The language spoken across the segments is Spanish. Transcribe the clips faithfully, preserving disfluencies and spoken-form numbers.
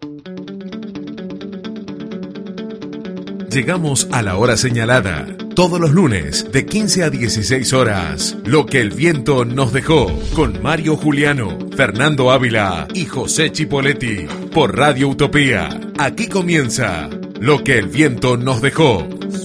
Llegamos a la hora señalada, todos los lunes de quince a dieciséis horas. Lo que el viento nos dejó, con Mario Juliano, Fernando Ávila y José Chipoletti, por Radio Utopía. Aquí comienza Lo que el viento nos dejó.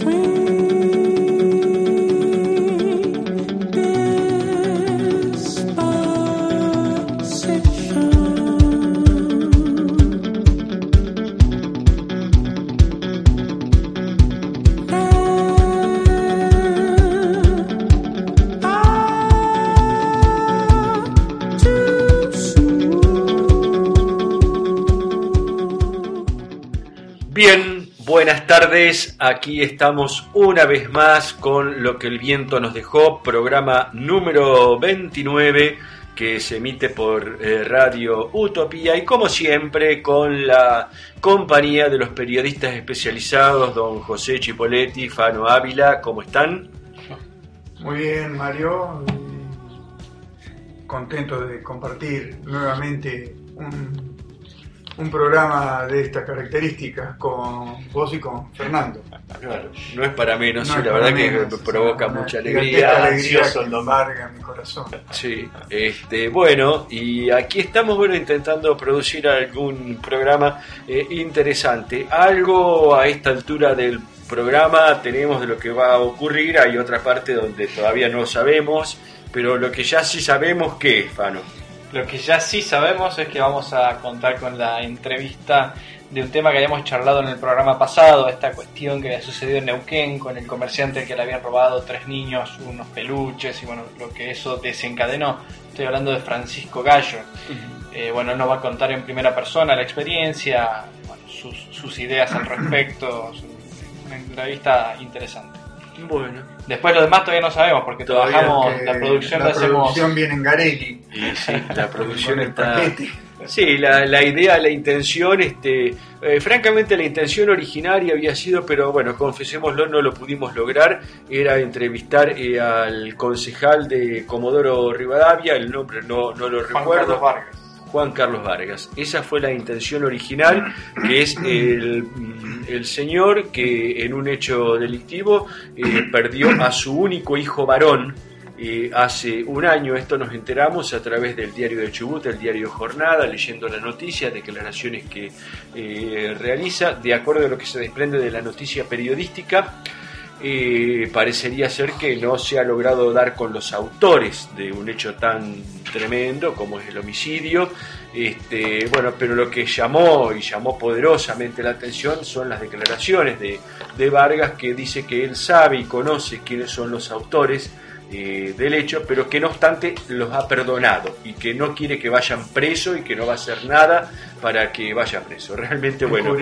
Bien, buenas tardes, aquí estamos una vez más con Lo que el viento nos dejó, programa número veintinueve que se emite por eh, Radio Utopía y como siempre con la compañía de los periodistas especializados, don José Chipoletti, Fano Ávila, ¿cómo están? Muy bien, Mario, contento de compartir nuevamente un... un programa de estas características con vos y con Fernando. Claro, no es para menos, no sí, es la para verdad menos, que me provoca una mucha alegría, alegría. alegría que me embarga mi corazón. Sí, este, bueno, y aquí estamos bueno intentando producir algún programa eh, interesante. Algo a esta altura del programa tenemos de lo que va a ocurrir, hay otra parte donde todavía no sabemos, pero lo que ya sí sabemos, ¿qué es, Fano? Lo que ya sí sabemos es que vamos a contar con la entrevista de un tema que habíamos charlado en el programa pasado, esta cuestión que había sucedido en Neuquén con el comerciante que le habían robado tres niños unos peluches y bueno, lo que eso desencadenó. Estoy hablando de Francisco Gallo. Uh-huh. Eh, bueno, él nos va a contar en primera persona la experiencia, bueno, sus, sus ideas al respecto, una entrevista interesante. Bueno. Después lo demás todavía no sabemos porque Todavía trabajamos, la producción la la hacemos... producción viene en Garelli. Y sí, la producción está... Paquete. Sí, la, la idea, la intención, este, eh, francamente la intención originaria había sido, pero bueno, confesémoslo, no lo pudimos lograr, era entrevistar eh, al concejal de Comodoro Rivadavia, el nombre no, no lo Juan recuerdo. Carlos Vargas. Juan Carlos Vargas. Esa fue la intención original, que es el, el señor que en un hecho delictivo eh, perdió a su único hijo varón. Eh, hace un año, esto nos enteramos a través del diario de Chubut, el diario Jornada, leyendo la noticia, declaraciones que eh, realiza, de acuerdo a lo que se desprende de la noticia periodística. Eh, parecería ser que no se ha logrado dar con los autores de un hecho tan tremendo como es el homicidio. Este, bueno, pero lo que llamó y llamó poderosamente la atención son las declaraciones de, de Vargas, que dice que él sabe y conoce quiénes son los autores eh, del hecho, pero que no obstante los ha perdonado y que no quiere que vayan presos y que no va a hacer nada para que vayan presos. Realmente, bueno,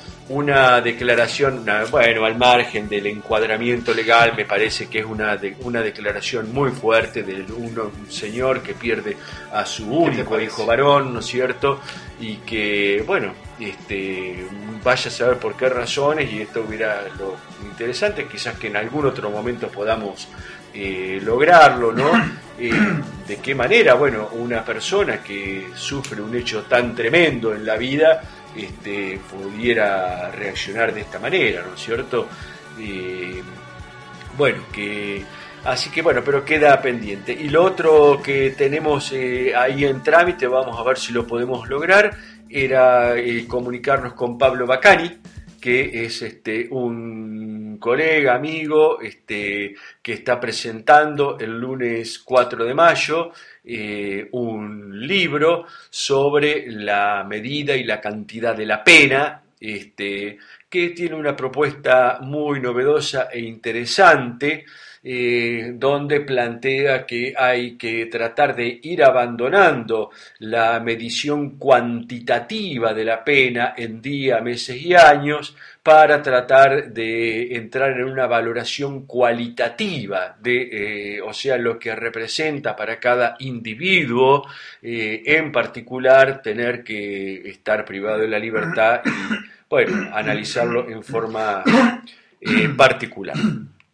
una declaración, una, bueno, al margen del encuadramiento legal, me parece que es una, de, una declaración muy fuerte de un, un señor que pierde a su único hijo varón, ¿no es cierto? Y que, bueno, este, vaya a saber por qué razones, y esto hubiera lo interesante, quizás que en algún otro momento podamos eh, lograrlo, ¿no? Eh, ¿De qué manera, bueno, una persona que sufre un hecho tan tremendo en la vida Este, pudiera reaccionar de esta manera, ¿no es cierto? Eh, bueno, que así que bueno, pero queda pendiente. Y lo otro que tenemos eh, ahí en trámite, vamos a ver si lo podemos lograr, era eh, comunicarnos con Pablo Bacani, que es este un colega, amigo, este que está presentando el lunes cuatro de mayo eh, un libro sobre la medida y la cantidad de la pena, este que tiene una propuesta muy novedosa e interesante, eh, donde plantea que hay que tratar de ir abandonando la medición cuantitativa de la pena en días, meses y años, para tratar de entrar en una valoración cualitativa de, eh, o sea, lo que representa para cada individuo, eh, en particular tener que estar privado de la libertad y, bueno, analizarlo en forma eh, particular.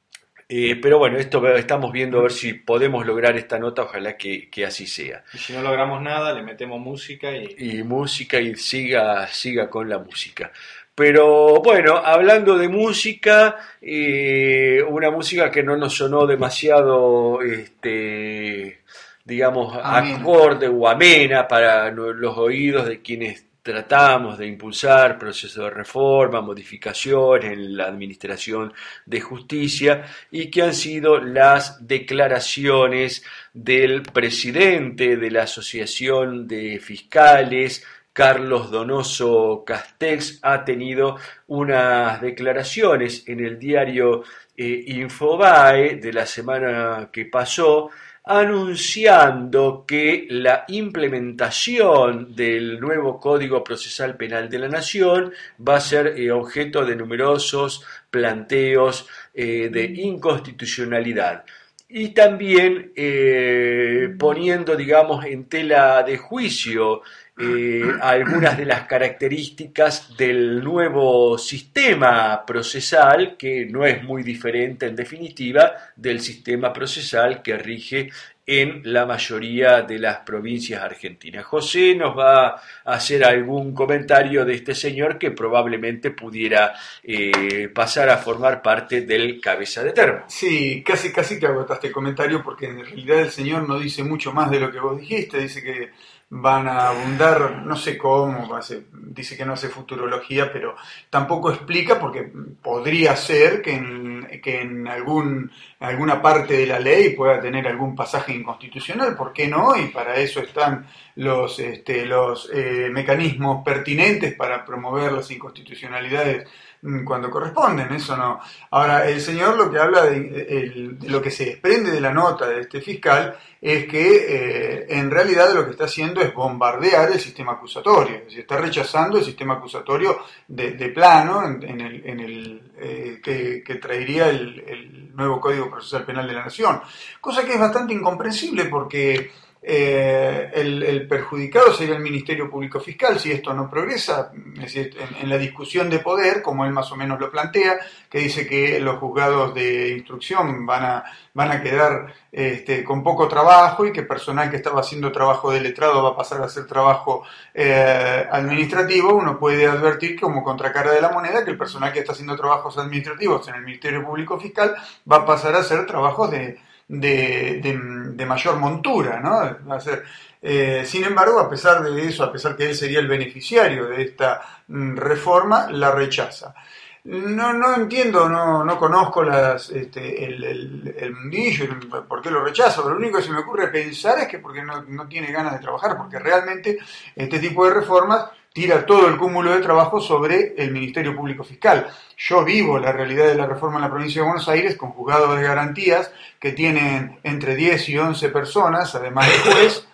Eh, pero bueno, esto estamos viendo a ver si podemos lograr esta nota, ojalá que, que así sea. Y si no logramos nada, le metemos música y... Y música y siga, siga con la música. Pero bueno, hablando de música, eh, una música que no nos sonó demasiado, este, digamos, Amena. acorde o amena para los oídos de quienes tratamos de impulsar procesos de reforma, modificaciones en la administración de justicia, y que han sido las declaraciones del presidente de la Asociación de Fiscales, Carlos Donoso Castex. Ha tenido unas declaraciones en el diario eh, Infobae de la semana que pasó, anunciando que la implementación del nuevo Código Procesal Penal de la Nación va a ser eh, objeto de numerosos planteos eh, de inconstitucionalidad. Y también eh, poniendo, digamos, en tela de juicio eh, algunas de las características del nuevo sistema procesal, que no es muy diferente en definitiva del sistema procesal que rige en la mayoría de las provincias argentinas. José nos va a hacer algún comentario de este señor que probablemente pudiera eh, pasar a formar parte del cabeza de termo. Sí, casi casi que agotaste el comentario, porque en realidad el señor no dice mucho más de lo que vos dijiste. Dice que van a abundar, no sé cómo, hace, dice que no hace futurología, pero tampoco explica, porque podría ser que en, que en algún, alguna parte de la ley pueda tener algún pasaje inconstitucional, ¿por qué no? Y para eso están los, este, los eh, mecanismos pertinentes para promover las inconstitucionalidades cuando corresponden, eso no. Ahora, el señor lo que habla de, de, de lo que se desprende de la nota de este fiscal es que eh, en realidad lo que está haciendo es bombardear el sistema acusatorio, es decir, está rechazando el sistema acusatorio de, de plano en, en el, en el eh, que, que traería el, el nuevo Código Procesal Penal de la Nación, cosa que es bastante incomprensible porque Eh, el, el perjudicado sería el Ministerio Público Fiscal si esto no progresa, es decir, en, en la discusión de poder, como él más o menos lo plantea, que dice que los juzgados de instrucción van a, van a quedar este, con poco trabajo y que personal que estaba haciendo trabajo de letrado va a pasar a hacer trabajo eh, administrativo. Uno puede advertir como contracara de la moneda que el personal que está haciendo trabajos administrativos en el Ministerio Público Fiscal va a pasar a hacer trabajos de De, de, de mayor montura, ¿no? Va a ser, eh, sin embargo, a pesar de eso, a pesar que él sería el beneficiario de esta mm, reforma, la rechaza. No, no entiendo, no, no conozco las, este, el, el, el mundillo, por qué lo rechaza, pero lo único que se me ocurre pensar es que porque no, no tiene ganas de trabajar, porque realmente este tipo de reformas tira todo el cúmulo de trabajo sobre el Ministerio Público Fiscal. Yo vivo la realidad de la reforma en la provincia de Buenos Aires con juzgados de garantías que tienen entre diez y once personas, además de juez,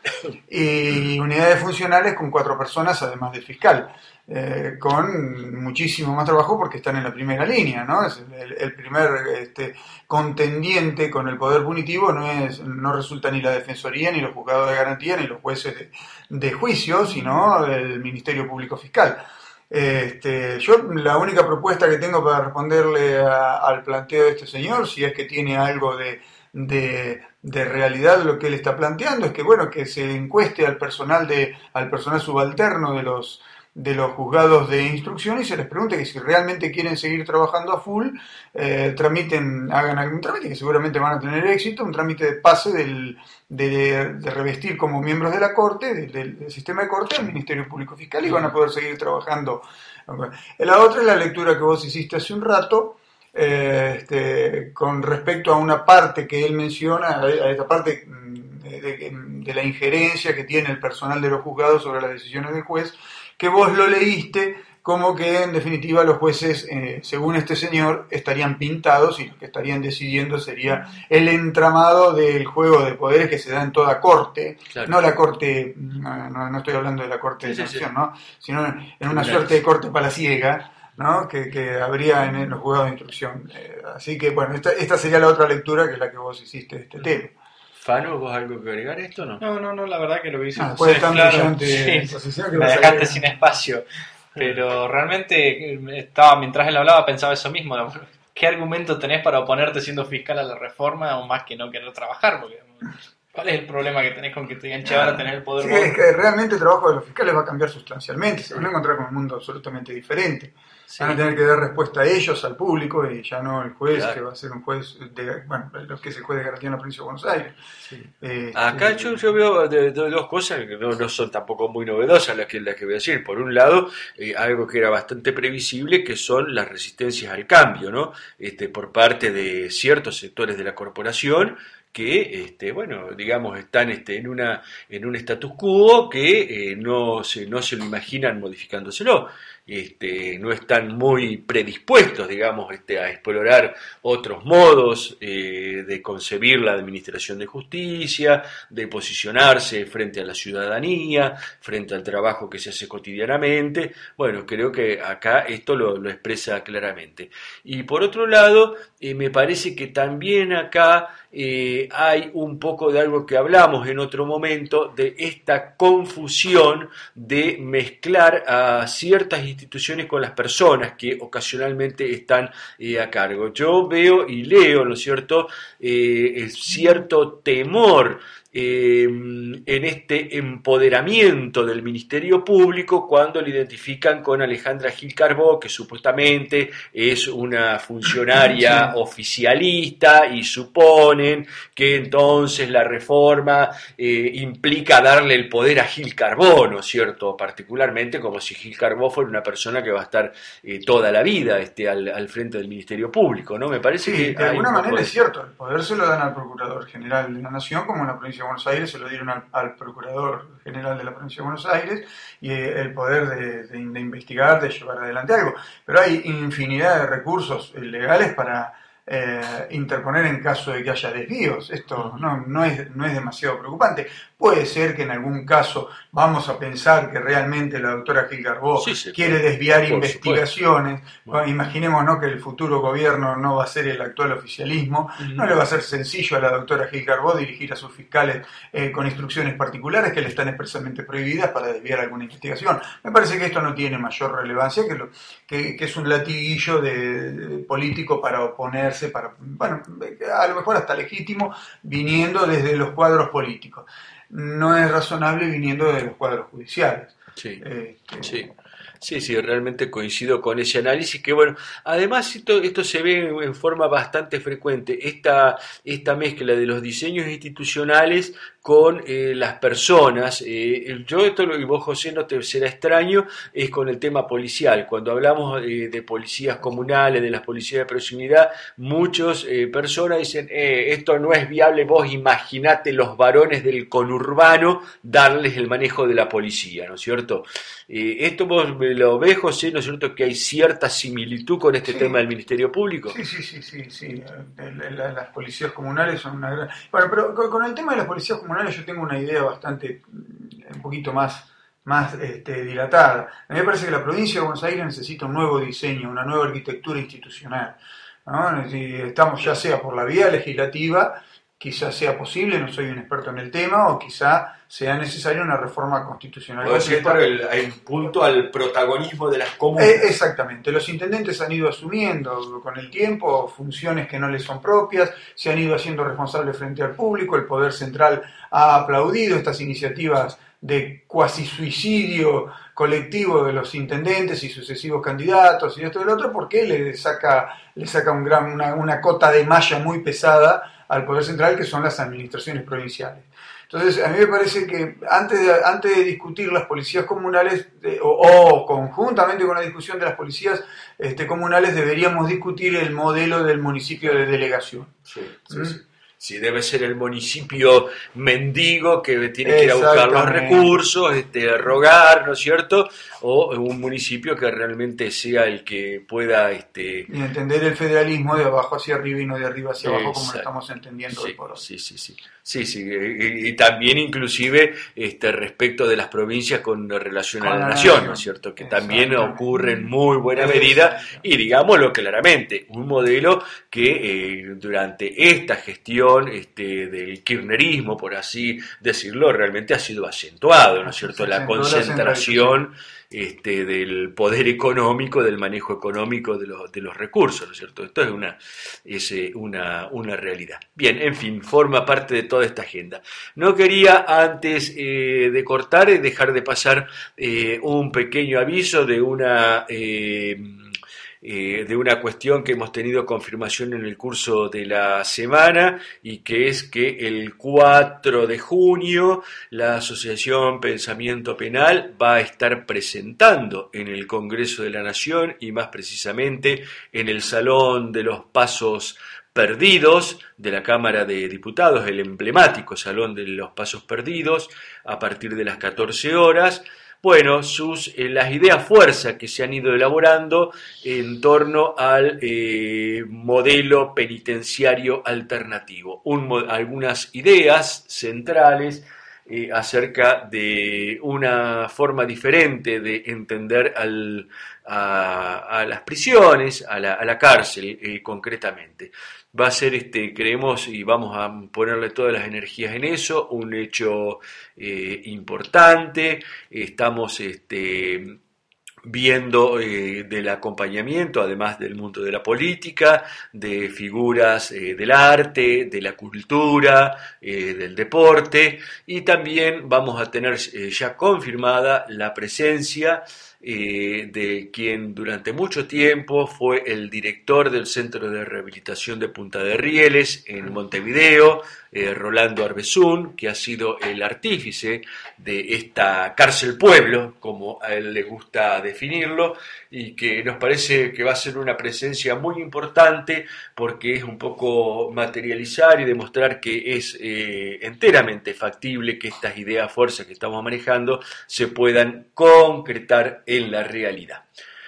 y unidades funcionales con cuatro personas, además del fiscal, eh, con muchísimo más trabajo porque están en la primera línea, ¿no? Es el, el primer este, contendiente con el poder punitivo no es no resulta ni la Defensoría, ni los juzgados de garantía, ni los jueces de, de juicio, sino el Ministerio Público Fiscal. Este, yo la única propuesta que tengo para responderle a, al planteo de este señor, si es que tiene algo de, de, de realidad lo que él está planteando, es que bueno, que se encueste al personal de, al personal subalterno de los de los juzgados de instrucción y se les pregunte que si realmente quieren seguir trabajando a full, eh, tramiten, hagan algún trámite que seguramente van a tener éxito, un trámite de pase del, de, de revestir como miembros de la Corte, del, del sistema de Corte, al Ministerio Público Fiscal y van a poder seguir trabajando. La otra es la lectura que vos hiciste hace un rato, eh, este, con respecto a una parte que él menciona, a esta parte de, de, de la injerencia que tiene el personal de los juzgados sobre las decisiones del juez, que vos lo leíste como que en definitiva los jueces, eh, según este señor, estarían pintados y lo que estarían decidiendo sería el entramado del juego de poderes que se da en toda corte, claro. No la corte, no, no estoy hablando de la corte de sanción, sí, sí, sí. ¿no? Sino en una suerte de corte palaciega, ¿no? Que, que habría en los juzgados de instrucción. Eh, así que bueno, esta, esta sería la otra lectura que es la que vos hiciste de este tema. Fano, ¿vos algo que agregar esto o no? No, no, no, la verdad que lo que hice ah, José, claro, sí, que me dejaste sin espacio, pero realmente estaba, mientras él hablaba pensaba eso mismo, ¿qué argumento tenés para oponerte siendo fiscal a la reforma o más que no querer trabajar? Porque, ¿cuál es el problema que tenés con que te digan, che, ahora tenés el poder? Sí, es que realmente el trabajo de los fiscales va a cambiar sustancialmente, se van a encontrar con un mundo absolutamente diferente. Sí. Van a tener que dar respuesta a ellos, al público, y ya no el juez, claro, que va a ser un juez de, bueno, lo que es el juez de garantía en la provincia de Buenos Aires. Sí. Eh, Acá eh, yo, yo veo de, de dos cosas que no, no son tampoco muy novedosas las que, las que voy a decir. Por un lado, eh, algo que era bastante previsible, que son las resistencias al cambio, ¿no? Este, por parte de ciertos sectores de la corporación, que este, bueno, digamos, están este, en una en un status quo que eh, no se no se lo imaginan modificándoselo. Este, no están muy predispuestos, digamos, este, a explorar otros modos eh, de concebir la administración de justicia, de posicionarse frente a la ciudadanía, frente al trabajo que se hace cotidianamente. Bueno, creo que acá esto lo, lo expresa claramente. Y por otro lado, eh, me parece que también acá eh, hay un poco de algo que hablamos en otro momento, de esta confusión de mezclar a ciertas instituciones con las personas que ocasionalmente están eh, a cargo. Yo veo y leo, ¿no es cierto?, eh, cierto temor Eh, en este empoderamiento del Ministerio Público cuando le identifican con Alejandra Gil Carbó, que supuestamente es una funcionaria sí. oficialista, y suponen que entonces la reforma eh, implica darle el poder a Gil Carbó, ¿no es cierto?, particularmente como si Gil Carbó fuera una persona que va a estar eh, toda la vida este, al, al frente del Ministerio Público, ¿no? Me parece sí, que de alguna manera de... es cierto, el poder se lo dan al Procurador General de la Nación, como en la provincia de Buenos Aires se lo dieron al, al Procurador General de la provincia de Buenos Aires, y eh, el poder de, de, de investigar, de llevar adelante algo. Pero hay infinidad de recursos legales para eh, interponer en caso de que haya desvíos. Esto no, no, es, no es demasiado preocupante. Puede ser que en algún caso vamos a pensar que realmente la doctora Gil Carbó sí, sí, quiere desviar investigaciones. Bueno, imaginemos, ¿no?, que el futuro gobierno no va a ser el actual oficialismo. Uh-huh. No le va a ser sencillo a la doctora Gil Carbó dirigir a sus fiscales eh, con instrucciones particulares que le están expresamente prohibidas para desviar alguna investigación. Me parece que esto no tiene mayor relevancia, que, lo, que, que es un latiguillo de, de político para oponerse, para, bueno, a lo mejor hasta legítimo, viniendo desde los cuadros políticos. No es razonable viniendo de los cuadros judiciales. Sí, eh, sí. Sí, sí, realmente coincido con ese análisis, que bueno, además esto, esto se ve en forma bastante frecuente, esta, esta mezcla de los diseños institucionales con eh, las personas. Eh, yo esto, y vos, José, no te será extraño, es con el tema policial. Cuando hablamos eh, de policías comunales, de las policías de proximidad, muchas eh, personas dicen, eh, esto no es viable, vos imaginate los varones del conurbano darles el manejo de la policía, ¿no es cierto? Eh, esto vos lo ves, José, ¿no es cierto?, que hay cierta similitud con este sí. tema del Ministerio Público. Sí, sí, sí, sí, sí. Las policías comunales son una gran... Bueno, pero con el tema de las policías comunales yo tengo una idea bastante, un poquito más, más este, dilatada. A mí me parece que la provincia de Buenos Aires necesita un nuevo diseño, una nueva arquitectura institucional, ¿no? Si estamos ya sea por la vía legislativa, quizás sea posible, no soy un experto en el tema, o quizá sea necesaria una reforma constitucional. Puede ser por el, el punto al protagonismo de las comunas. Eh, exactamente, los intendentes han ido asumiendo con el tiempo funciones que no les son propias, se han ido haciendo responsables frente al público, el Poder Central ha aplaudido estas iniciativas de cuasi suicidio colectivo de los intendentes y sucesivos candidatos y esto y lo otro, porque le saca, le saca un gran, una, una cota de malla muy pesada al Poder Central, que son las administraciones provinciales. Entonces, a mí me parece que antes de, antes de discutir las policías comunales, eh, o, o conjuntamente con la discusión de las policías este, comunales, deberíamos discutir el modelo del municipio de delegación. Sí, sí, ¿Mm? sí. Si debe ser el municipio mendigo que tiene que ir a buscar los recursos, este, rogar, ¿no es cierto? O un municipio que realmente sea el que pueda... Este... Y entender el federalismo de abajo hacia arriba y no de arriba hacia abajo, como lo estamos entendiendo sí, hoy por hoy. Sí, sí, sí. Sí, sí, y, y también inclusive este, respecto de las provincias con relación con a la, la nación, nación, ¿no es cierto? Que también ocurre en muy buena medida, y digámoslo claramente, un modelo que eh, durante esta gestión cuestión este, del kirchnerismo, por así decirlo, realmente ha sido acentuado, ¿no es cierto? La concentración este, del poder económico, del manejo económico de los, de los recursos, ¿no es cierto? Esto es una, es una, una realidad. Bien, en fin, forma parte de toda esta agenda. No quería antes eh, de cortar y dejar de pasar eh, un pequeño aviso de una... Eh, Eh, de una cuestión que hemos tenido confirmación en el curso de la semana, y que es que el cuatro de junio la Asociación Pensamiento Penal va a estar presentando en el Congreso de la Nación, y más precisamente en el Salón de los Pasos Perdidos de la Cámara de Diputados, el emblemático Salón de los Pasos Perdidos, a partir de las catorce horas, bueno, sus, eh, las ideas fuerza que se han ido elaborando en torno al eh, modelo penitenciario alternativo. Un, algunas ideas centrales eh, acerca de una forma diferente de entender al, a, a las prisiones, a la, a la cárcel eh, concretamente. Va a ser, este, creemos, y vamos a ponerle todas las energías en eso, un hecho eh, importante. Estamos este, viendo eh, del acompañamiento, además del mundo de la política, de figuras eh, del arte, de la cultura, eh, del deporte, y también vamos a tener eh, ya confirmada la presencia Eh, de quien durante mucho tiempo fue el director del Centro de Rehabilitación de Punta de Rieles en Montevideo, eh, Rolando Arbezún, que ha sido el artífice de esta cárcel pueblo, como a él le gusta definirlo, y que nos parece que va a ser una presencia muy importante, porque es un poco materializar y demostrar que es eh, enteramente factible que estas ideas fuerzas que estamos manejando se puedan concretar en la realidad.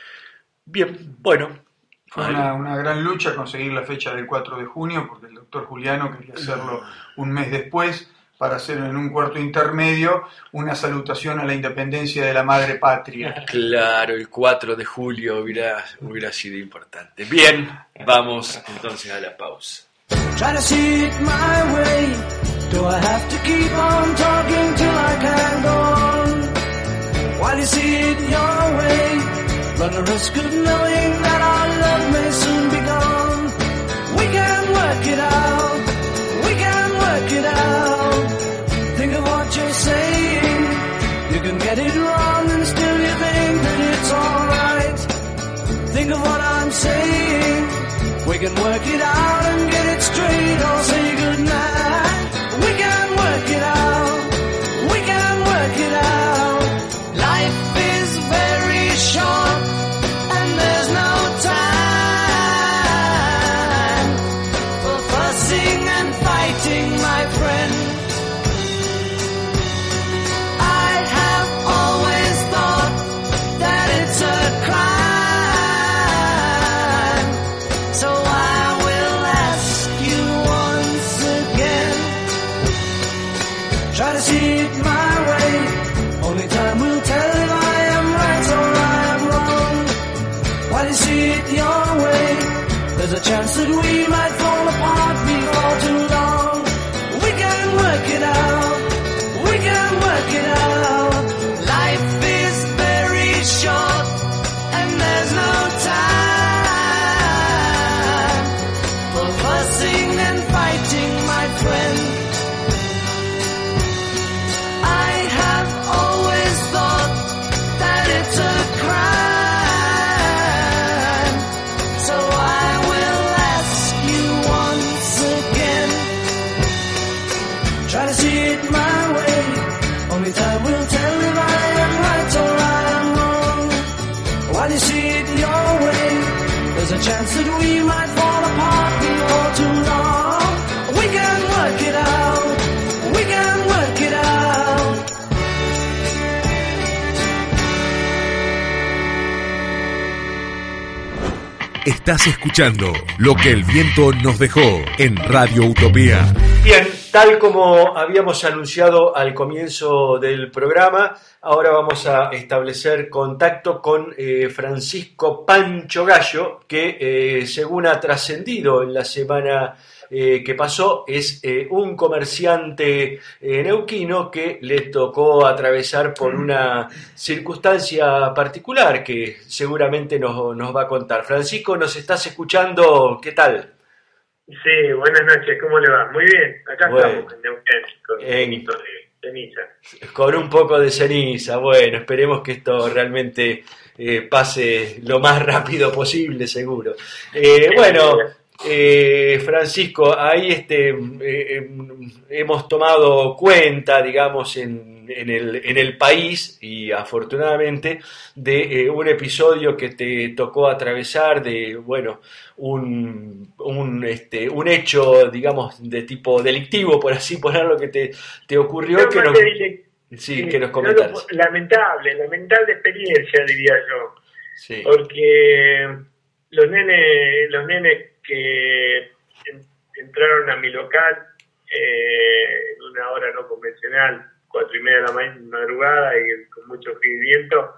Bien, bueno. Fue una, una gran lucha conseguir la fecha del cuatro de junio, porque el doctor Juliano quería hacerlo un mes después, para hacer en un cuarto intermedio una salutación a la independencia de la madre patria. Claro, el cuatro de julio hubiera, hubiera sido importante. Bien, vamos entonces a la pausa. Try to see it my way. Do I have to keep on talking till I can go on? While you see it your way, run the risk of knowing that our love may soon be gone. We can work it out, we can work it out. Think of what you're saying. You can get it wrong and still you think that it's alright. Think of what I'm saying. We can work it out and get it straight or say goodnight. We can work it out, we can work it out. Life is very short and there's no time for fussing and fighting, my friend. I have always thought that it's a crime, so I will ask you once again. Try to see it my way, only time will tell if I am right or I am wrong. While you see it your way, there's a chance that we might fall apart before too long. We can work it out, we can work it out. Life is very short and there's no time for fussing and fighting, my friend. I have always thought that it's a crime, so I will ask you once again. Try to see it my way, only time will tell if I am right or I am wrong. While you see it your way, there's a chance that we might fall apart before too long. We can work it out, we can work it out. Estás escuchando Lo que el viento nos dejó en Radio Utopía. Bien, Tal como habíamos anunciado al comienzo del programa, ahora vamos a establecer contacto con eh, Francisco Pancho Gallo, que eh, según ha trascendido en la semana eh, que pasó, es eh, un comerciante eh, neuquino que le tocó atravesar por una circunstancia particular que seguramente nos, nos va a contar. Francisco, ¿nos estás escuchando? ¿Qué tal? Sí, buenas noches, ¿cómo le va? Muy bien, acá bueno, estamos en Neuquén con un en, poquito de ceniza. Con un poco de ceniza, bueno, esperemos que esto realmente eh, pase lo más rápido posible, seguro. Eh, bueno, eh, Francisco, ahí este, eh, hemos tomado cuenta, digamos, en, en, el, en el país y afortunadamente de eh, un episodio que te tocó atravesar de, bueno, un, un, este, un hecho, digamos, de tipo delictivo, por así ponerlo, que te, te ocurrió. No, que nos, dije, sí, sí, que nos comentaras. No, lamentable, lamentable experiencia, diría yo. Sí. Porque los nenes, los nenes que entraron a mi local eh, en una hora no convencional, cuatro y media de la madrugada y con mucho frío y viento,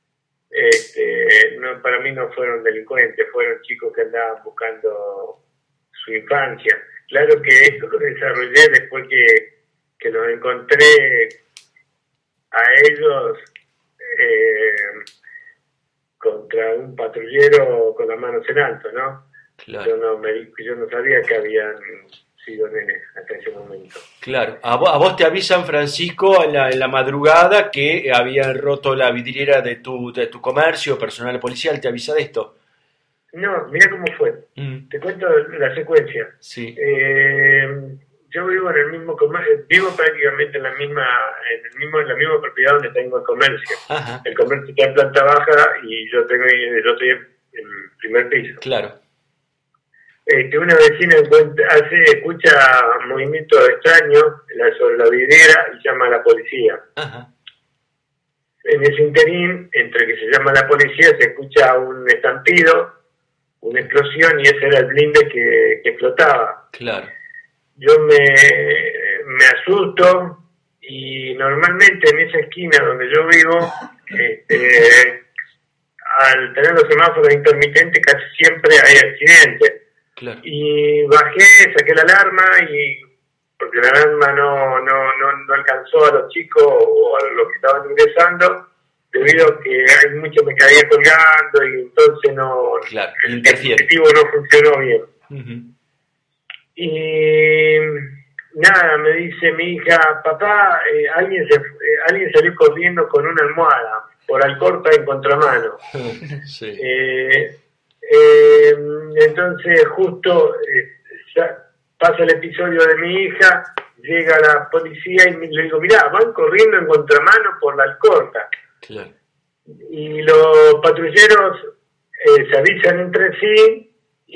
este, no, para mí no fueron delincuentes, fueron chicos que andaban buscando su infancia. Claro que esto lo desarrollé después que, que los encontré a ellos eh, contra un patrullero con las manos en alto, ¿no? Claro. Yo no me yo no sabía que habían sido nenes hasta ese momento. Claro. A vos, a vos te avisan, Francisco, en la, en la madrugada que habían roto la vidriera de tu de tu comercio, personal policial, ¿te avisa de esto? No, mira cómo fue. Mm. Te cuento la secuencia. Sí. Eh, yo vivo en el mismo comercio, vivo prácticamente en la misma en el mismo en la misma propiedad donde tengo el comercio. Ajá. El comercio está en planta baja y yo tengo yo estoy en el primer piso. Claro. Este, una vecina encuentra, hace, escucha movimientos extraños sobre la vidriera y llama a la policía. Ajá. En ese interín, entre que se llama a la policía, se escucha un estampido, una explosión, y ese era el blinde que, que explotaba. Claro. Yo me, me asusto y normalmente en esa esquina donde yo vivo, este, al tener los semáforos intermitentes casi siempre hay accidentes. Claro. Y bajé, saqué la alarma y porque la alarma no, no, no, no alcanzó a los chicos o a los que estaban ingresando, debido a que hay mucho me caía colgando y entonces no claro, el dispositivo no funcionó bien. Uh-huh. Y nada, me dice mi hija, papá, eh, alguien se eh, alguien salió corriendo con una almohada por Alcorta en contramano. Sí. Eh, Eh, entonces justo eh, pasa el episodio de mi hija, llega la policía y me, le digo, mirá, van corriendo en contramano por la Alcorta. Claro. Y los patrulleros eh, se avisan entre sí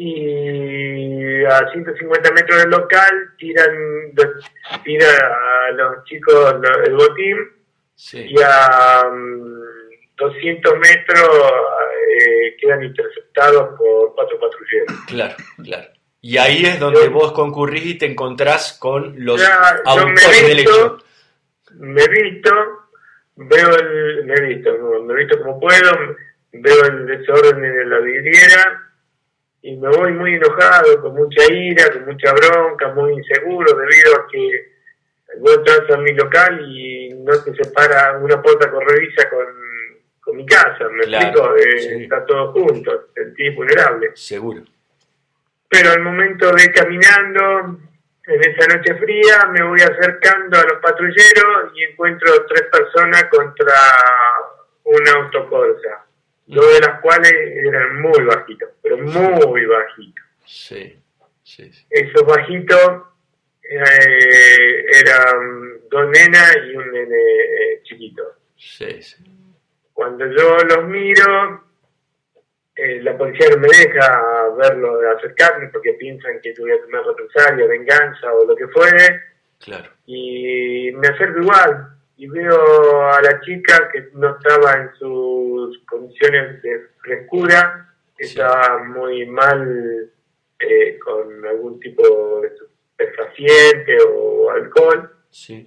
y a ciento cincuenta metros del local tiran, tira a los chicos el botín. Sí. Y a um, doscientos metros eh, quedan interceptados por cuatro patrulleros. Claro, claro. Y ahí es donde yo, vos concurrís y te encontrás con los ya, autores del hecho. Me visto, veo el, me visto, me visto como puedo, veo el desorden de la vidriera y me voy muy enojado, con mucha ira, con mucha bronca, muy inseguro debido a que vos entras a mi local y no te separa una puerta corrediza con con mi casa, me claro, explico, eh, sí. Está todo junto, sentí vulnerable. Seguro. Pero al momento de ir caminando, en esa noche fría, me voy acercando a los patrulleros y encuentro tres personas contra una autocorsa, mm. dos de las cuales eran muy bajitos, pero muy bajitos. Sí, sí, sí. Esos bajitos eh, eran dos nenas y un nene eh, chiquito. Sí, sí. Cuando yo los miro, eh, la policía no me deja verlo, acercarme, porque piensan que voy a tomar represalia, venganza o lo que fuere. Claro. Y me acerco igual y veo a la chica que no estaba en sus condiciones de frescura, sí. Estaba muy mal, eh, con algún tipo de estupefaciente o alcohol. Sí.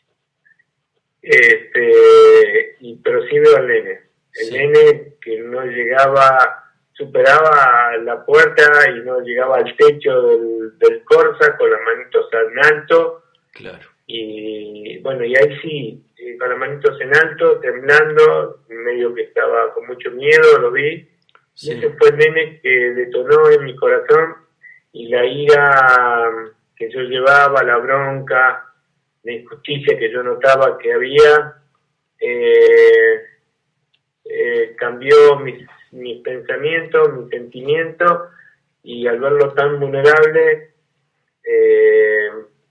Este, y, pero sí veo al nene. El Sí. nene que no llegaba, superaba la puerta y no llegaba al techo del, del Corsa con las manitos en alto. Claro. Y bueno, y ahí sí, eh, con las manitos en alto, temblando, medio que estaba con mucho miedo, lo vi. Sí. Y ese fue el nene que detonó en mi corazón, y la ira que yo llevaba, la bronca, la injusticia que yo notaba que había, eh, eh, cambió mis, mis pensamientos, mis sentimientos, y al verlo tan vulnerable, eh,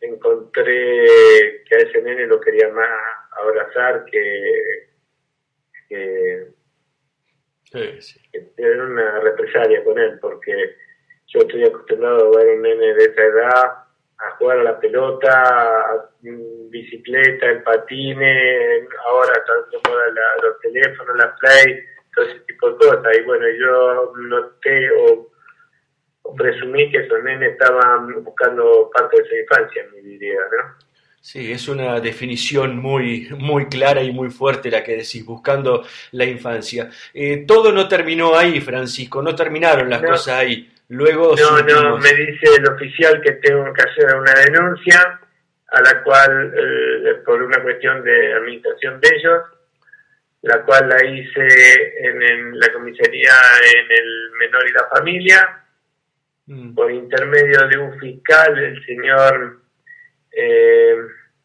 encontré que a ese nene lo quería más abrazar que, que, Sí, sí. que tener una represalia con él, porque yo estoy acostumbrado a ver un nene de esa edad a jugar a la pelota, a bicicleta, el patine, ahora están de moda la, los teléfonos, la play, todo ese tipo de cosas. Y bueno, yo noté o, o presumí que esos nenes estaban buscando parte de su infancia, me diría, ¿no? Sí, es una definición muy, muy clara y muy fuerte la que decís, buscando la infancia. Eh, todo no terminó ahí, Francisco, no terminaron las No. cosas ahí. Luego No, no, supimos- me dice el oficial que tengo que hacer una denuncia, a la cual, eh, por una cuestión de administración de ellos, la cual la hice en, en la comisaría en el menor y la familia, Mm, por intermedio de un fiscal, el señor eh,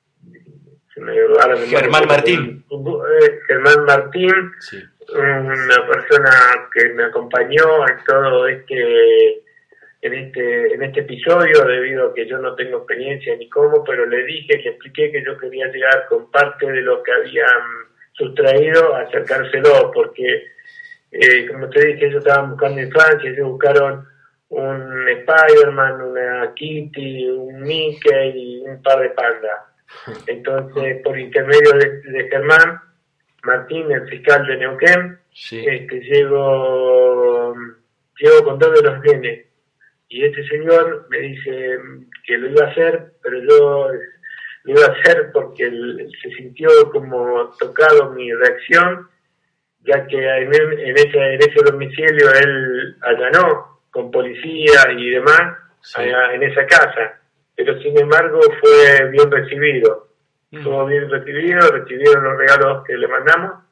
se me- ahora me Germán acuerdo, Martín. eh, Germán Martín, sí, una persona que me acompañó en todo este en este en este episodio, debido a que yo no tengo experiencia ni cómo, pero le dije, le expliqué que yo quería llegar con parte de lo que habían sustraído a acercárselo, porque eh, como te dije, ellos estaban buscando infancia, ellos buscaron un Spider-Man, una Kitty, un Mickey y un par de pandas. Entonces, por intermedio de, de Germán Martín, el fiscal de Neuquén, sí, este, llego, llego con dos de los nenes, y este señor me dice que lo iba a hacer, pero yo lo iba a hacer porque él se sintió como tocado mi reacción, ya que en, el- en, ese, en ese domicilio él allanó con policía y demás, Sí. allá en esa casa, pero sin embargo fue bien recibido. Mm, Estuvo bien recibido, recibieron los regalos que le mandamos,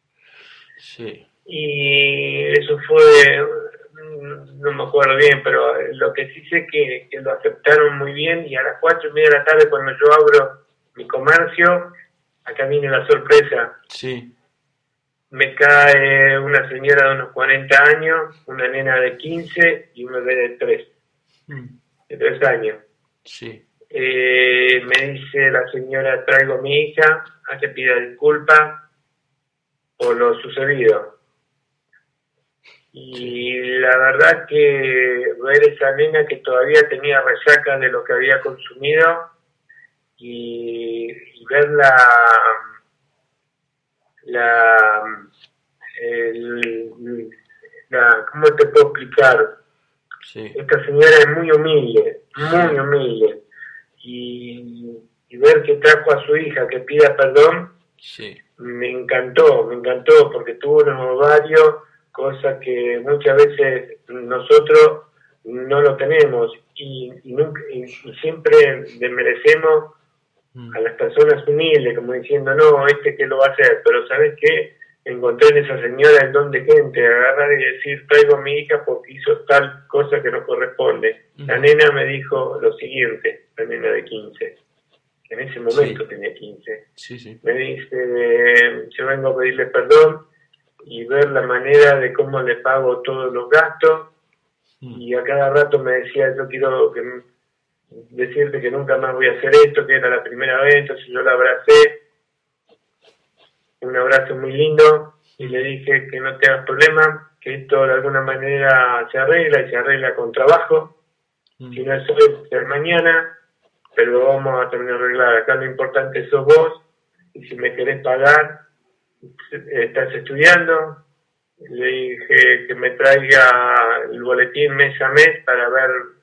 sí, y eso fue, mm, no me acuerdo bien, pero lo que sí sé que, que lo aceptaron muy bien, y a las cuatro y media de la tarde, cuando yo abro mi comercio, acá viene la sorpresa. sí, Me cae una señora de unos cuarenta años, una nena de quince y un bebé de tres, mm, de tres años. sí, Eh, me dice la señora, traigo a mi hija a que pida disculpas por lo sucedido. Y la verdad que ver esa nena que todavía tenía resaca de lo que había consumido, y, y ver la, la, el- la, ¿cómo te puedo explicar? sí, Esta señora es muy humilde, muy humilde, y, y ver que trajo a su hija que pida perdón, sí, me encantó, me encantó, porque tuvo unos ovarios, cosa que muchas veces nosotros no lo tenemos, y, y, nunca, y, y siempre desmerecemos mm, a las personas humildes, como diciendo, no, este que lo va a hacer, pero ¿sabes qué? Encontré en esa señora el don de gente, agarrar y decir, traigo a mi hija porque hizo tal cosa que no corresponde. La Ujú. nena me dijo lo siguiente, la nena de quince, que en ese momento Sí. tenía quince, sí, sí, me dice, yo vengo a pedirle perdón y ver la manera de cómo le pago todos los gastos, mm, y a cada rato me decía, yo quiero que m- decirte que nunca más voy a hacer esto, que era la primera vez. Entonces yo la abracé, un abrazo muy lindo, y le dije que no te hagas problema, que esto de alguna manera se arregla, y se arregla con trabajo, mm, si no es hoy, es mañana, pero lo vamos a terminar de arreglar. Acá lo importante sos vos, y si me querés pagar, estás estudiando. Le dije que me traiga el boletín mes a mes para ver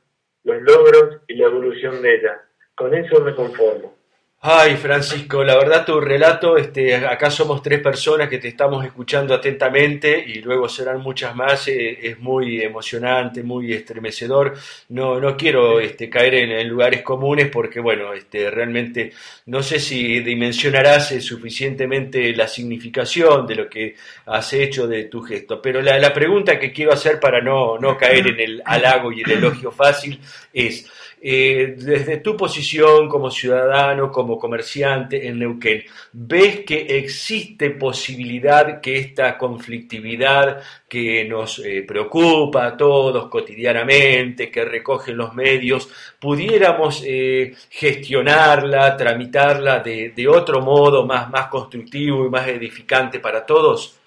los logros y la evolución de ella. Con eso me conformo. Ay, Francisco, la verdad tu relato, este, acá somos tres personas que te estamos escuchando atentamente y luego serán muchas más, eh, es muy emocionante, muy estremecedor. No, no quiero este, caer en, en lugares comunes porque, bueno, este, realmente no sé si dimensionarás eh, suficientemente la significación de lo que has hecho de tu gesto, pero la, la pregunta que quiero hacer para no, no caer en el halago y el elogio fácil es... Eh, desde tu posición como ciudadano, como comerciante en Neuquén, ¿ves que existe posibilidad que esta conflictividad que nos eh, preocupa a todos cotidianamente, que recogen los medios, pudiéramos eh, gestionarla, tramitarla de, de otro modo más, más constructivo y más edificante para todos?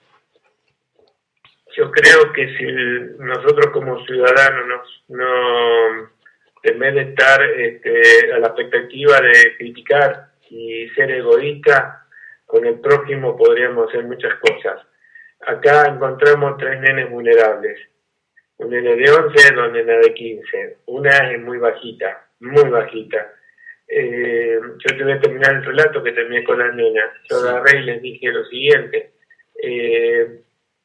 Yo creo que si nosotros como ciudadanos nos, no... en vez de estar este, a la expectativa de criticar y ser egoísta, con el prójimo podríamos hacer muchas cosas. Acá encontramos tres nenes vulnerables. Un nene de once, dos nenas de quince. Una es muy bajita, muy bajita. Eh, yo te voy a terminar el relato que terminé con las nenas. Yo agarré y les dije lo siguiente. Eh,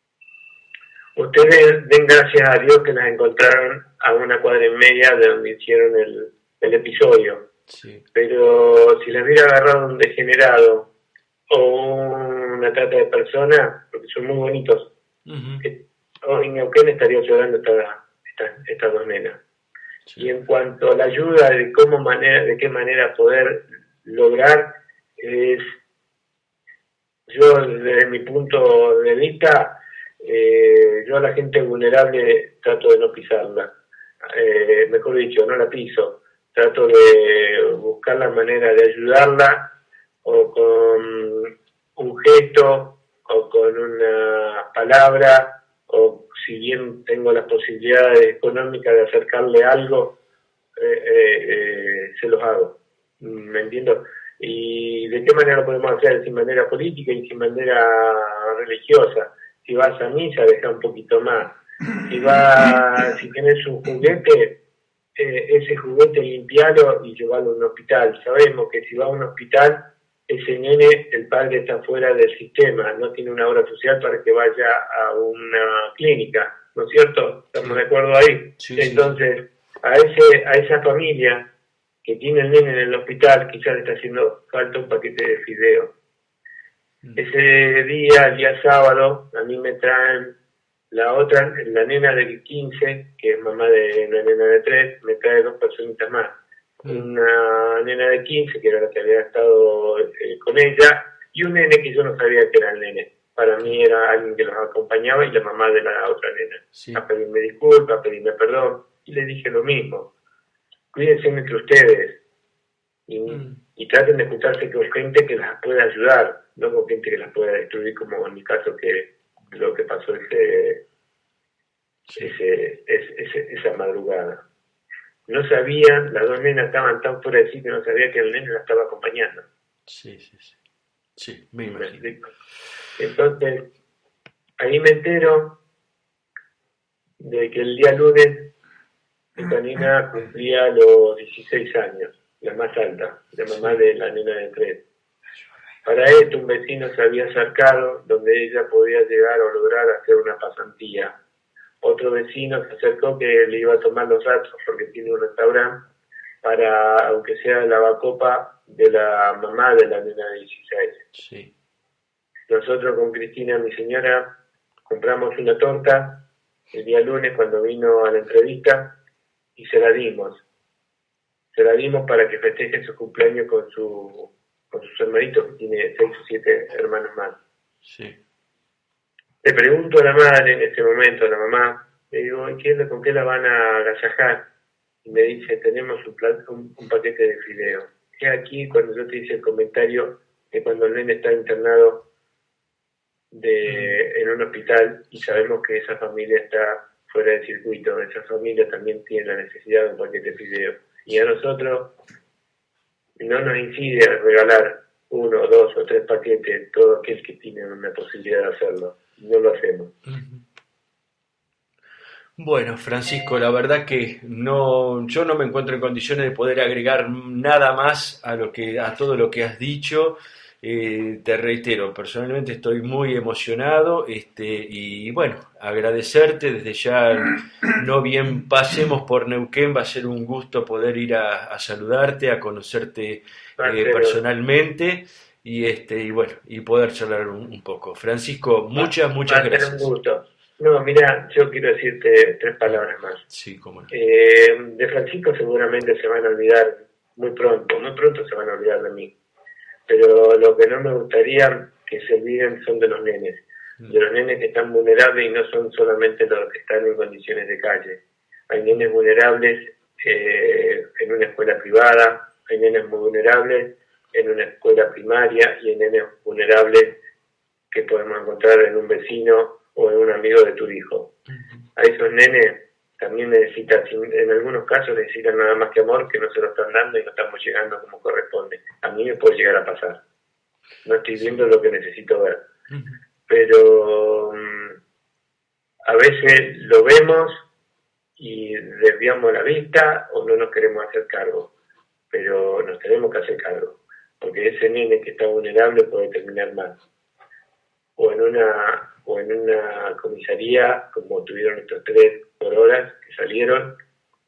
ustedes den gracias a Dios que las encontraron a una cuadra y media de donde hicieron el, el episodio. Sí. Pero si les hubiera agarrado un degenerado o una trata de personas, porque son muy bonitos, uh-huh. eh, hoy Neuquén estaría llorando estas esta, esta dos nenas. Sí. Y en cuanto a la ayuda de cómo manera, de qué manera poder lograr, es yo desde mi punto de vista, eh, yo a la gente vulnerable trato de no pisarla. Eh, mejor dicho, no la piso, trato de buscar la manera de ayudarla o con un gesto o con una palabra o si bien tengo las posibilidades económicas de acercarle algo, eh, eh, eh, se los hago, ¿me entiendo? ¿Y de qué manera lo podemos hacer? Sin manera política y sin manera religiosa. Si vas a misa, deja un poquito más. Si va, si tienes un juguete, eh, ese juguete limpiarlo y llevarlo a un hospital. Sabemos que si va a un hospital, ese nene, el padre está fuera del sistema, no tiene una obra social para que vaya a una clínica, ¿no es cierto? ¿Estamos de acuerdo ahí? Sí, Entonces, sí. a ese, a esa familia que tiene el nene en el hospital, quizás le está haciendo falta un paquete de fideo. Mm. Ese día, el día sábado, a mí me traen la otra, la nena de quince, que es mamá de una nena de tres, me trae dos personitas más. Mm. Una nena de quince, que era la que había estado eh, con ella, y un nene que yo no sabía que era el nene. Para mí era alguien que los acompañaba y la mamá de la otra nena. Sí. A pedirme disculpas, a pedirme perdón, y le dije lo mismo. Cuídense entre ustedes y, mm. y traten de juntarse con gente que las pueda ayudar, no con gente que las pueda destruir, como en mi caso, que lo que pasó ese, sí. ese, ese, ese esa madrugada. No sabían, las dos nenas estaban tan fuera de sí que no sabía que el nene la estaba acompañando. Sí, sí, sí. Sí, me imagino. Entonces, ahí me entero de que el día lunes esta nena cumplía los dieciséis años, la más alta, la mamá de la nena de tres. Para esto un vecino se había acercado donde ella podía llegar o lograr hacer una pasantía. Otro vecino se acercó que le iba a tomar los datos porque tiene un restaurante para, aunque sea la lavacopa de la mamá de la nena de dieciséis. Sí. Nosotros con Cristina, mi señora, compramos una torta el día lunes cuando vino a la entrevista y se la dimos. Se la dimos para que festeje su cumpleaños con su con sus hermanitos, que tiene seis o siete hermanos más. Sí. Le pregunto a la madre en ese momento, a la mamá, le digo, ¿y con qué la van a agasajar? Y me dice, tenemos un, plan, un, un paquete de fideo. Es aquí cuando yo te hice el comentario de cuando el nene está internado de, en un hospital y sabemos que esa familia está fuera del circuito, esa familia también tiene la necesidad de un paquete de fideo. Y a nosotros no nos incide regalar uno, dos o tres paquetes, todo aquel que tiene una posibilidad de hacerlo. No lo hacemos. Bueno, Francisco, la verdad que no, yo no me encuentro en condiciones de poder agregar nada más a lo que, a todo lo que has dicho. Eh, te reitero, personalmente estoy muy emocionado, este, y bueno, agradecerte desde ya. No bien pasemos por Neuquén, va a ser un gusto poder ir a, a saludarte, a conocerte eh, personalmente y este, y bueno, y poder charlar un, un poco. Francisco, muchas, muchas va gracias. A ser un gusto. No, mira, yo quiero decirte tres palabras más. Sí, cómo no. Eh, de Francisco seguramente se van a olvidar muy pronto, muy pronto se van a olvidar de mí. Pero lo que no me gustaría que se olviden son de los nenes, de los nenes que están vulnerables y no son solamente los que están en condiciones de calle. Hay nenes vulnerables eh, en una escuela privada, hay nenes muy vulnerables en una escuela primaria y hay nenes vulnerables que podemos encontrar en un vecino o en un amigo de tu hijo. A esos nenes también necesitan, en algunos casos necesitan nada más que amor, que no se lo están dando y no estamos llegando como corresponde. A mí me puede llegar a pasar. No estoy viendo lo que necesito ver. Pero um, a veces lo vemos y desviamos la vista o no nos queremos hacer cargo. Pero nos tenemos que hacer cargo. Porque ese nene que está vulnerable puede terminar mal. O en una o en una comisaría, como tuvieron estos tres por horas que salieron,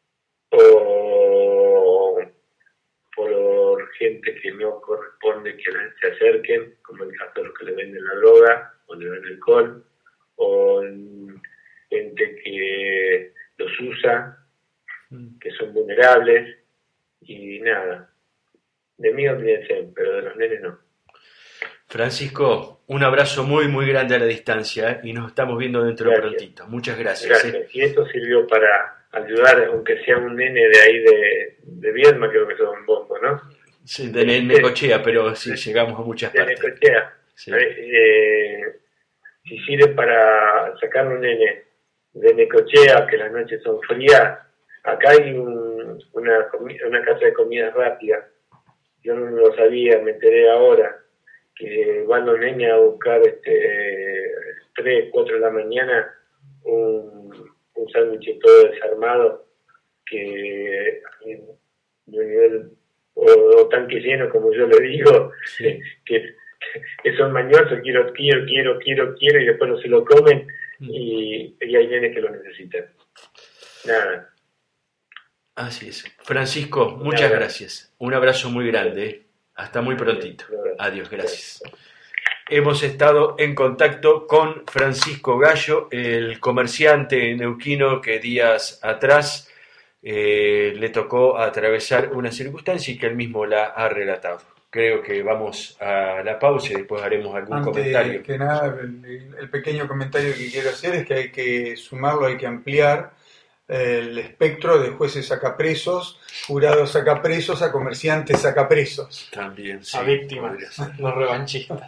o por gente que no corresponde que se acerquen, como el caso de los que le venden la droga, o le venden alcohol, o gente que los usa, que son vulnerables, y nada. De mí olvídense, pero de los nenes no. Francisco, un abrazo muy muy grande a la distancia, ¿eh? Y nos estamos viendo dentro de prontito. Muchas gracias. Gracias. ¿eh? Y esto sirvió para ayudar, aunque sea un nene de ahí de, de Viedma, creo que son bombos, ¿no? Sí, de ne- Necochea, pero sí, llegamos a muchas de partes. Necochea. Sí. Eh, si sirve para sacar un nene de Necochea, que las noches son frías, acá hay un, una, comi- una casa de comida rápida. Yo no lo sabía, me enteré ahora, que van los nenes a buscar este tres, cuatro de la mañana un, un sándwich todo desarmado, que de un nivel o, o tanque lleno, como yo le digo, Sí. que, que son mañosos, quiero, quiero, quiero, quiero, quiero, y después no se lo comen, y, y hay nenes que lo necesitan. Nada. Así es. Francisco, muchas gracias. Un abrazo muy grande. ¿eh? Hasta muy prontito. Adiós, gracias. Hemos estado en contacto con Francisco Gallo, el comerciante neuquino que días atrás eh, le tocó atravesar una circunstancia y que él mismo la ha relatado. Creo que vamos a la pausa y después haremos algún Antes comentario. que nada, el, el pequeño comentario que quiero hacer es que hay que sumarlo, hay que ampliar el espectro de jueces sacapresos, jurados sacapresos, a comerciantes sacapresos. También, sí. A víctimas, los revanchistas.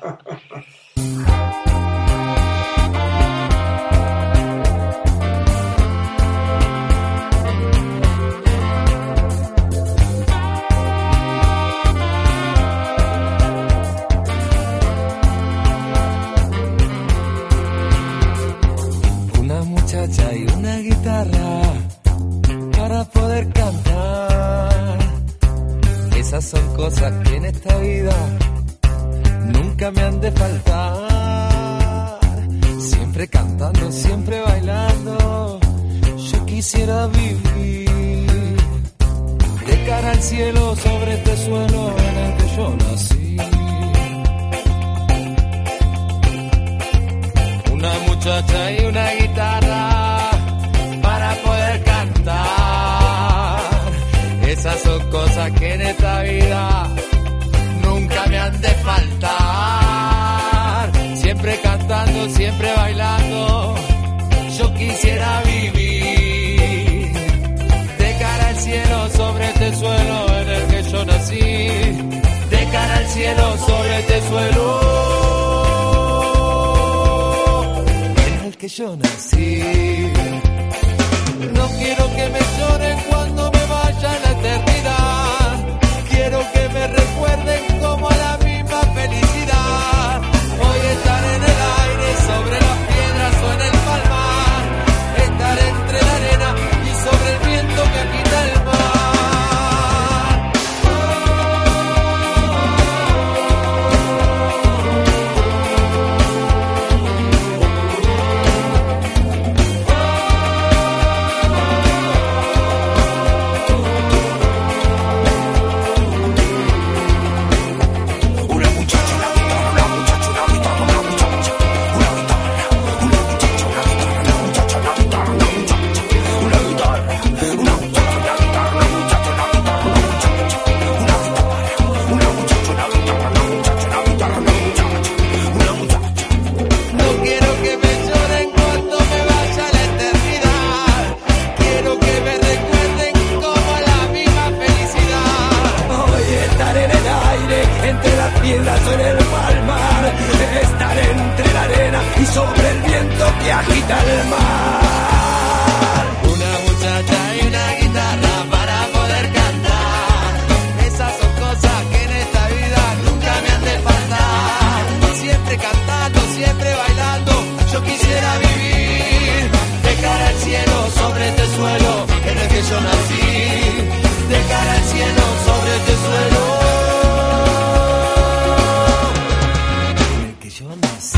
Una muchacha y una guitarra para poder cantar. Esas son cosas que en esta vida nunca me han de faltar. Siempre cantando, siempre bailando, yo quisiera vivir de cara al cielo sobre este suelo en el que yo nací. Una muchacha y una guitarra para poder cantar. Esas son cosas que en esta vida nunca me han de faltar. Siempre cantando, siempre bailando, yo quisiera vivir de cara al cielo sobre este suelo en el que yo nací. De cara al cielo sobre este suelo que yo nací. No quiero que me lloren cuando me vaya a la eternidad. Quiero que me recuerden como la misma felicidad. Hoy estar en el aire, sobre las piedras o en el palmar. Estar entre las mar. Una muchacha y una guitarra para poder cantar. Esas son cosas que en esta vida nunca me han de faltar. Siempre cantando, siempre bailando, yo quisiera vivir de cara al cielo sobre este suelo en el que yo nací. De cara al cielo sobre este suelo en el que yo nací.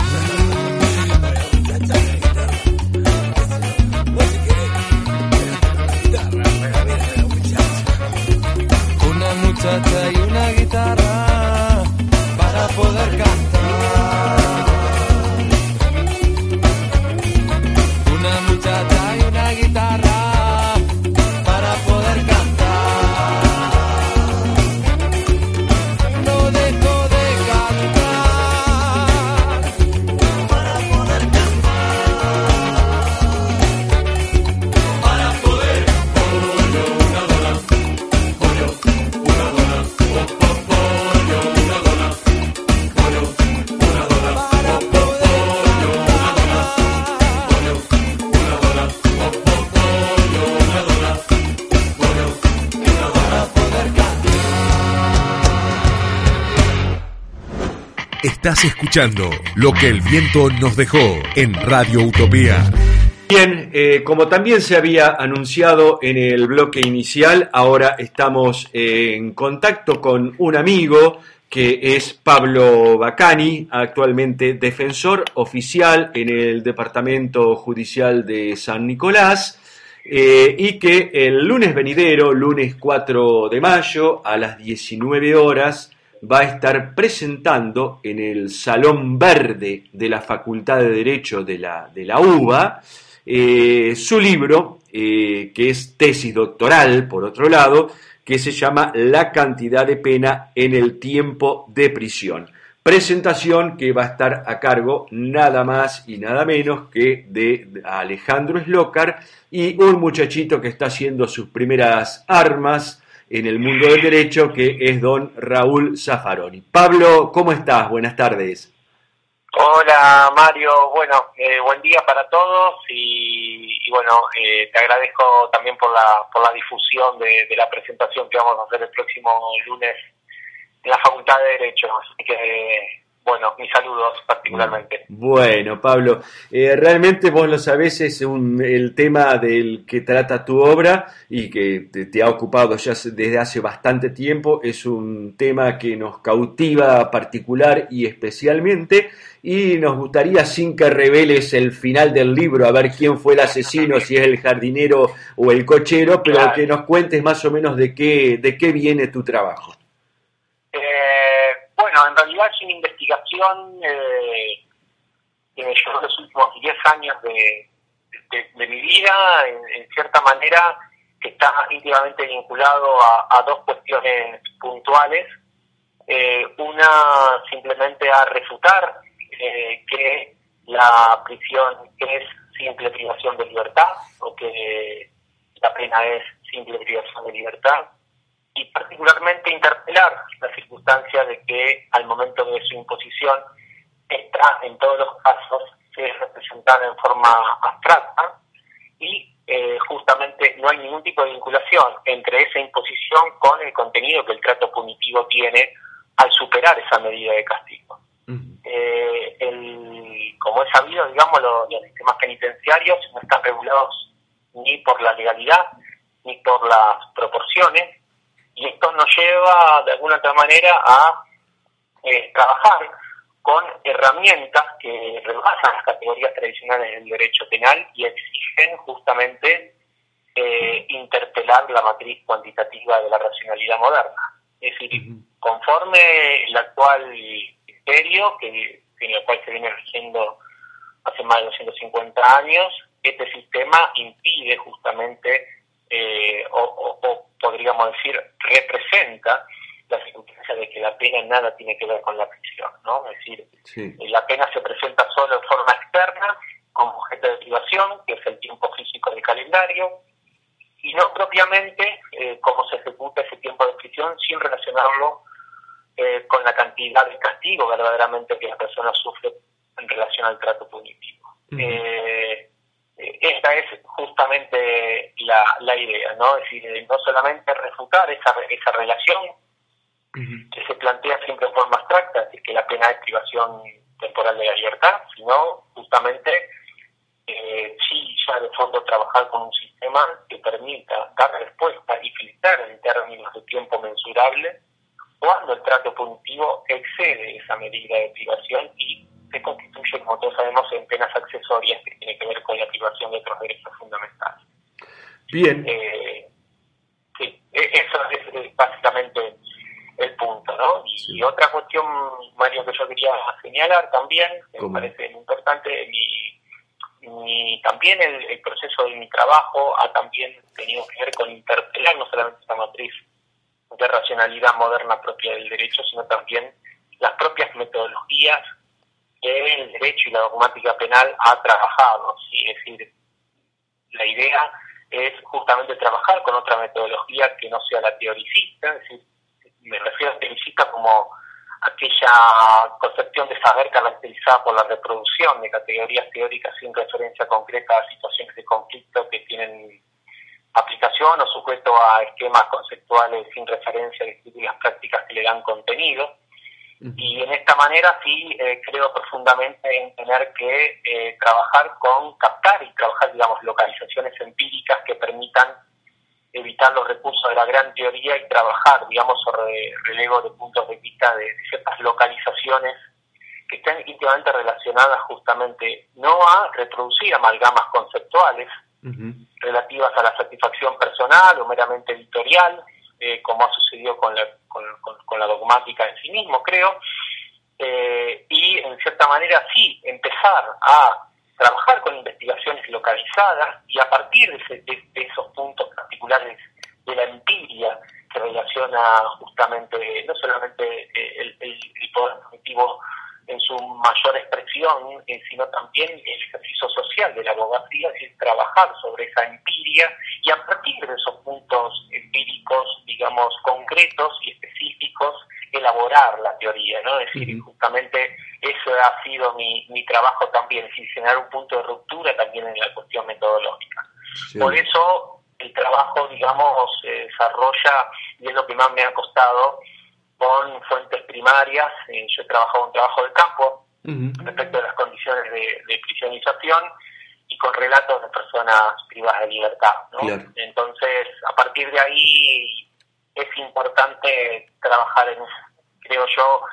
Una muchacha y una guitarra para poder cantar. Una muchacha y una guitarra para poder cantar. No dejo de cantar para poder cantar. Para poder pollo una dona, pollo una dona, oh, oh, pollo una dona, pollo una dona, para poder pollo una dona, pollo una dona, oh, oh, pollo una dona, pollo una dona, para poder cantar. Estás escuchando Lo que el viento nos dejó en Radio Utopía. Bien, eh, como también se había anunciado en el bloque inicial, ahora estamos eh, en contacto con un amigo que es Pablo Bacani, actualmente defensor oficial en el Departamento Judicial de San Nicolás, eh, y que el lunes venidero, lunes cuatro de mayo, a las diecinueve horas, va a estar presentando en el Salón Verde de la Facultad de Derecho de la, de la UBA eh, su libro, eh, que es tesis doctoral, por otro lado, que se llama La cantidad de pena en el tiempo de prisión. Presentación que va a estar a cargo nada más y nada menos que de Alejandro Slokar y un muchachito que está haciendo sus primeras armas en el mundo del derecho, que es don Raúl Zaffaroni. Pablo, ¿cómo estás? Buenas tardes. Hola Mario, bueno, eh, buen día para todos y, y bueno, eh, te agradezco también por la por la difusión de, de la presentación que vamos a hacer el próximo lunes en la Facultad de Derecho, así que bueno, mis saludos particularmente. Bueno, Pablo, eh, realmente vos lo sabés, es un, el tema del que trata tu obra y que te, te ha ocupado ya desde hace bastante tiempo, es un tema que nos cautiva particular y especialmente, y nos gustaría, sin que reveles el final del libro, a ver quién fue el asesino, si es el jardinero o el cochero, pero claro, que nos cuentes más o menos de qué, de qué viene tu trabajo. Eh, bueno, en realidad es una investigación eh, que me llevó los últimos diez años de, de, de mi vida, en, en cierta manera, que está íntimamente vinculado a, a dos cuestiones puntuales. Eh, una, simplemente a refutar eh, que la prisión es simple privación de libertad, o que la pena es simple privación de libertad, y particularmente interpelar la circunstancia de que al momento de su imposición esta en todos los casos se es representada en forma abstracta y eh, justamente no hay ningún tipo de vinculación entre esa imposición con el contenido que el trato punitivo tiene al superar esa medida de castigo. Uh-huh. Eh, el, como es sabido, digamos, los, los sistemas penitenciarios no están regulados ni por la legalidad ni por las proporciones, y esto nos lleva de alguna otra manera a eh, trabajar con herramientas que rebasan las categorías tradicionales del derecho penal y exigen justamente eh, interpelar la matriz cuantitativa de la racionalidad moderna. Es decir, conforme el actual criterio, que, en el cual se viene rigiendo hace más de doscientos cincuenta años, este sistema impide justamente Eh, o, o, o podríamos decir representa la circunstancia de que la pena nada tiene que ver con la prisión, ¿no? Es decir, sí, la pena se presenta solo en forma externa como objeto de privación, que es el tiempo físico del calendario, y no propiamente eh, cómo se ejecuta ese tiempo de prisión sin relacionarlo eh, con la cantidad de castigo verdaderamente que la persona sufre en relación al trato punitivo. Uh-huh. eh, esa es justamente la, la idea, ¿no? Es decir, no solamente refutar esa, esa relación uh-huh. que se plantea siempre en forma abstracta, es decir, que la pena es privación temporal de la libertad, sino justamente eh, sí ya de fondo trabajar con un sistema que permita dar respuesta y filtrar en términos de tiempo mensurable cuando el trato punitivo excede esa medida de privación y se constituye, como todos sabemos, en penas accesorias que tiene que ver con la privación de otros derechos fundamentales. Bien. Eh, sí, eso es, es básicamente el punto, ¿no? Y, sí. y otra cuestión, Mario, que yo quería señalar también, que ¿Cómo? me parece importante, mi, mi, también el, el proceso de mi trabajo ha también tenido que ver con interpelar no solamente esta matriz de racionalidad moderna propia del derecho, sino también las propias metodologías que el derecho y la dogmática penal ha trabajado, ¿sí? Es decir, la idea es justamente trabajar con otra metodología que no sea la teoricista, es decir, me refiero a teoricista como aquella concepción de saber caracterizada por la reproducción de categorías teóricas sin referencia concreta a situaciones de conflicto que tienen aplicación o sujeto a esquemas conceptuales sin referencia a las prácticas que le dan contenido. Y en esta manera sí eh, creo profundamente en tener que eh, trabajar con, captar y trabajar, digamos, localizaciones empíricas que permitan evitar los recursos de la gran teoría y trabajar, digamos, sobre relevo de puntos de vista de, de ciertas localizaciones que estén íntimamente relacionadas justamente no a reproducir amalgamas conceptuales uh-huh. relativas a la satisfacción personal o meramente editorial, Eh, como ha sucedido con la, con, con, con la dogmática en sí mismo, creo, eh, y en cierta manera sí, empezar a trabajar con investigaciones localizadas y a partir de, ese, de, de esos puntos particulares de la empiria que relaciona justamente, no solamente el, el, el poder cognitivo en su mayor expresión, eh, sino también el ejercicio social de la abogacía, es decir, trabajar sobre esa empiria y a partir de esos puntos empíricos, digamos, concretos y específicos, elaborar la teoría, ¿no? Es decir, uh-huh. justamente eso ha sido mi, mi trabajo también, es decir, generar un punto de ruptura también en la cuestión metodológica. Sí. Por eso el trabajo, digamos, se desarrolla, y es lo que más me ha costado, con fuentes primarias. Eh, yo he trabajado un trabajo de campo uh-huh. respecto a las condiciones de, de prisionización y con relatos de personas privadas de libertad, ¿no? Claro. Entonces, a partir de ahí es importante trabajar en, creo yo,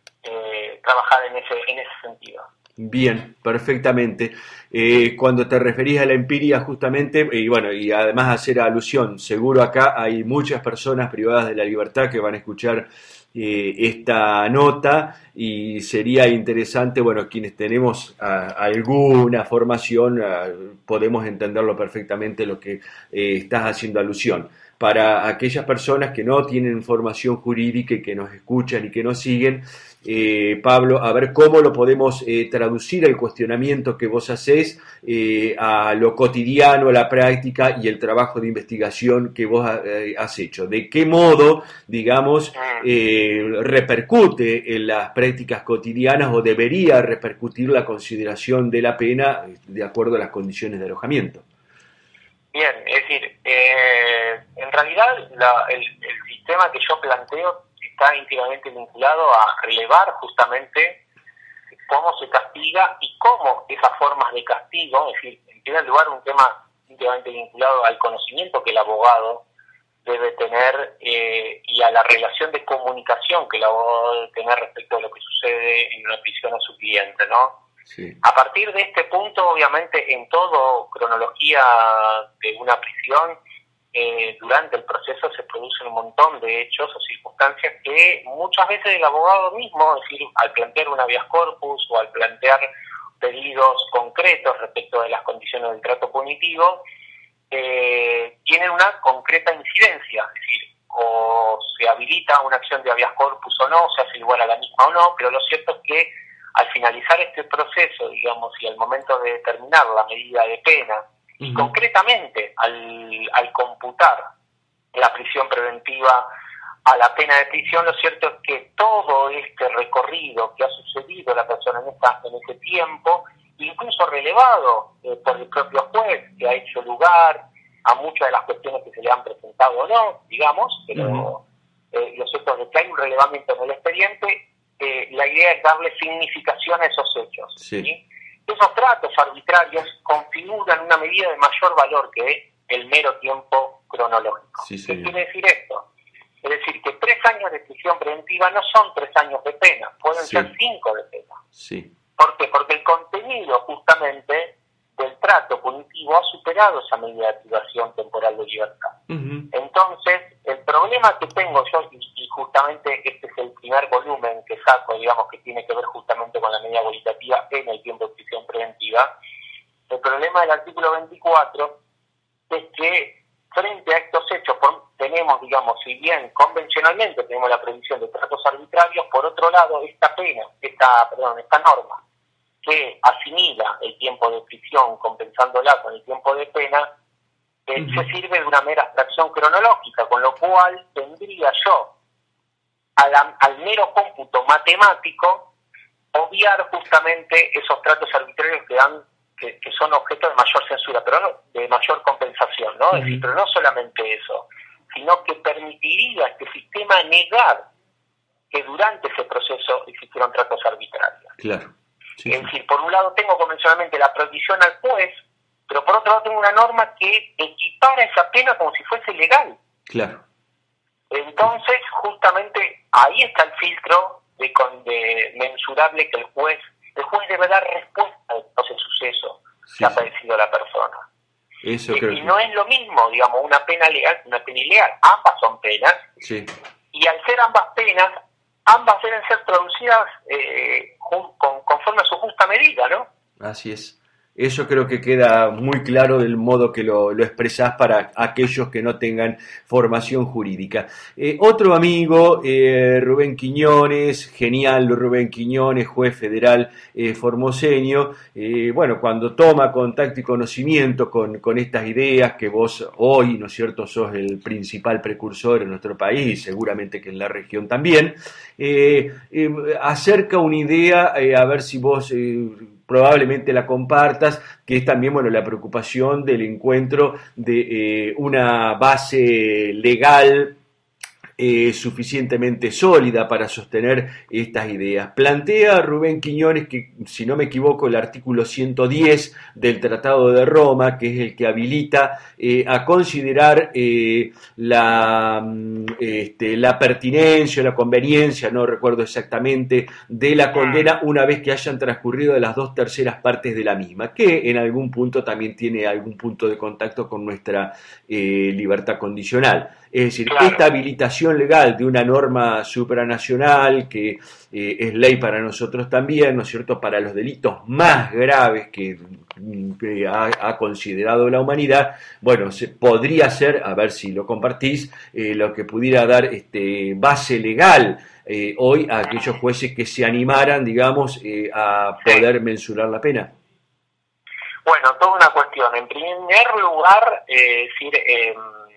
eh, trabajar en ese, en ese sentido. Bien, perfectamente. Eh, cuando te referís a la empiria, justamente, y bueno, y además hacer alusión, seguro acá hay muchas personas privadas de la libertad que van a escuchar eh, esta nota y sería interesante, bueno, quienes tenemos a, alguna formación, a, podemos entenderlo perfectamente lo que eh, estás haciendo alusión. Para aquellas personas que no tienen formación jurídica y que nos escuchan y que nos siguen, eh, Pablo, a ver cómo lo podemos eh, traducir el cuestionamiento que vos hacés eh, a lo cotidiano, a la práctica y el trabajo de investigación que vos eh, has hecho. ¿De qué modo, digamos, eh, repercute en las prácticas cotidianas o debería repercutir la consideración de la pena de acuerdo a las condiciones de alojamiento? Bien, es decir, eh, en realidad la, el, el sistema que yo planteo está íntimamente vinculado a relevar justamente cómo se castiga y cómo esas formas de castigo, es decir, en primer lugar un tema íntimamente vinculado al conocimiento que el abogado debe tener eh, y a la relación de comunicación que el abogado debe tener respecto a lo que sucede en una prisión a su cliente, ¿no? Sí. A partir de este punto, obviamente, en toda cronología de una prisión, eh, durante el proceso se producen un montón de hechos o circunstancias que muchas veces el abogado mismo, es decir, al plantear un habeas corpus o al plantear pedidos concretos respecto de las condiciones del trato punitivo, eh, tienen una concreta incidencia, es decir, o se habilita una acción de habeas corpus o no, se hace igual a la misma o no, pero lo cierto es que al finalizar este proceso, digamos, y al momento de determinar la medida de pena, uh-huh. y concretamente al, al computar la prisión preventiva a la pena de prisión, lo cierto es que todo este recorrido que ha sucedido a la persona en, esta, en ese tiempo incluso relevado eh, por el propio juez, que ha hecho lugar a muchas de las cuestiones que se le han presentado o no, digamos, pero uh-huh. eh, lo cierto es que hay un relevamiento en el expediente. Eh, la idea es darle significación a esos hechos. Sí. ¿sí? Esos tratos arbitrarios configuran una medida de mayor valor que el mero tiempo cronológico. Sí, ¿Qué quiere decir esto? Es decir, que tres años de prisión preventiva no son tres años de pena, pueden sí. ser cinco de pena. Sí. ¿Por qué? Porque el contenido justamente del trato punitivo ha superado esa medida de privación temporal de libertad. Uh-huh. Entonces, el problema que tengo yo, y, y justamente este es el primer volumen que saco, digamos, que tiene que ver justamente con la medida cualitativa en el tiempo de prisión preventiva, el problema del artículo veinticuatro es que frente a estos hechos por, tenemos, digamos, si bien convencionalmente tenemos la previsión de tratos arbitrarios, por otro lado, esta pena, esta, perdón, esta norma, que asimila el tiempo de prisión compensándola con el tiempo de pena, eh, uh-huh. se sirve de una mera abstracción cronológica, con lo cual tendría yo, a la, al mero cómputo matemático, obviar justamente esos tratos arbitrarios que dan que, que son objeto de mayor censura, pero no de mayor compensación, ¿no? Uh-huh. Es decir, pero no solamente eso, sino que permitiría a este sistema negar que durante ese proceso existieron tratos arbitrarios. Claro. Sí, es sí. decir, por un lado tengo convencionalmente la prohibición al juez, pero por otro lado tengo una norma que equipara esa pena como si fuese legal. Claro. Entonces, justamente ahí está el filtro de, de mensurable que el juez, el juez debe dar respuesta a ese suceso sí, que ha sí. padecido la persona. Eso y, creo y que... no es lo mismo, digamos, una pena legal que una pena ilegal. Ambas son penas. Sí. Y al ser ambas penas, ambas deben ser producidas eh, con, conforme a su justa medida, ¿no? Así es. Eso creo que queda muy claro del modo que lo, lo expresás para aquellos que no tengan formación jurídica. Eh, otro amigo, eh, Rubén Quiñones, genial Rubén Quiñones, juez federal eh, formoseño, eh, bueno, cuando toma contacto y conocimiento con, con estas ideas que vos hoy, ¿no es cierto?, sos el principal precursor en nuestro país y seguramente que en la región también, eh, eh, acerca una idea, eh, a ver si vos... Eh, probablemente la compartas, que es también, bueno, la preocupación del encuentro de eh, una base legal eh, suficientemente sólida para sostener estas ideas. Plantea Rubén Quiñones que, si no me equivoco, el artículo ciento diez del Tratado de Roma, que es el que habilita eh, a considerar eh, la, este, la pertinencia o la conveniencia, no recuerdo exactamente, de la condena una vez que hayan transcurrido las dos terceras partes de la misma, que en algún punto también tiene algún punto de contacto con nuestra eh, libertad condicional. Es decir, claro. Esta habilitación legal de una norma supranacional que eh, es ley para nosotros también, ¿no es cierto?, para los delitos más graves que, que ha, ha considerado la humanidad, bueno, se, podría ser, a ver si lo compartís, eh, lo que pudiera dar este, base legal eh, hoy a aquellos jueces que se animaran, digamos, eh, a poder sí. mensurar la pena. Bueno, toda una cuestión. En primer lugar, eh, decir... Eh,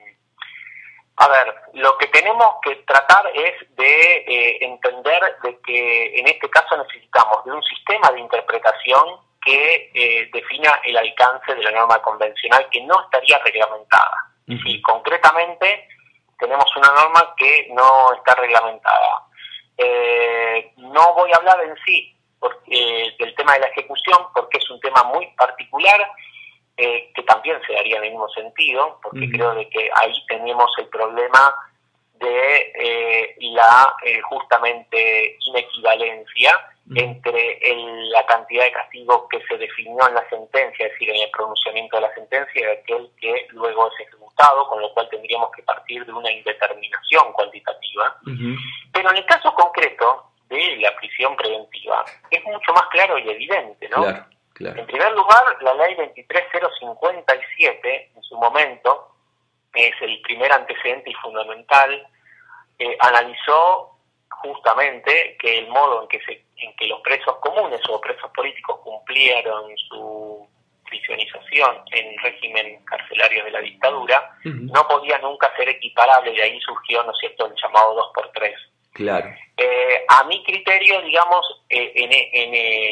A ver, lo que tenemos que tratar es de eh, entender de que en este caso necesitamos de un sistema de interpretación que eh, defina el alcance de la norma convencional que no estaría reglamentada. Uh-huh. Y concretamente tenemos una norma que no está reglamentada. Eh, no voy a hablar en sí porque, eh, del tema de la ejecución porque es un tema muy particular. Eh, que también se daría en el mismo sentido, porque uh-huh. creo de que ahí tenemos el problema de eh, la eh, justamente inequivalencia uh-huh. entre el, la cantidad de castigo que se definió en la sentencia, es decir, en el pronunciamiento de la sentencia, y aquel que luego es ejecutado, con lo cual tendríamos que partir de una indeterminación cuantitativa. Uh-huh. Pero en el caso concreto de la prisión preventiva, es mucho más claro y evidente, ¿no? Claro. Claro. En primer lugar, la ley veintitrés mil cincuenta y siete, en su momento, es el primer antecedente y fundamental, eh, analizó justamente que el modo en que, se, en que los presos comunes o presos políticos cumplieron su prisionización en régimen carcelario de la dictadura, uh-huh. no podía nunca ser equiparable, y ahí surgió, ¿no es cierto?, el llamado dos por tres. Claro. Eh, a mi criterio, digamos, eh, en, en, eh,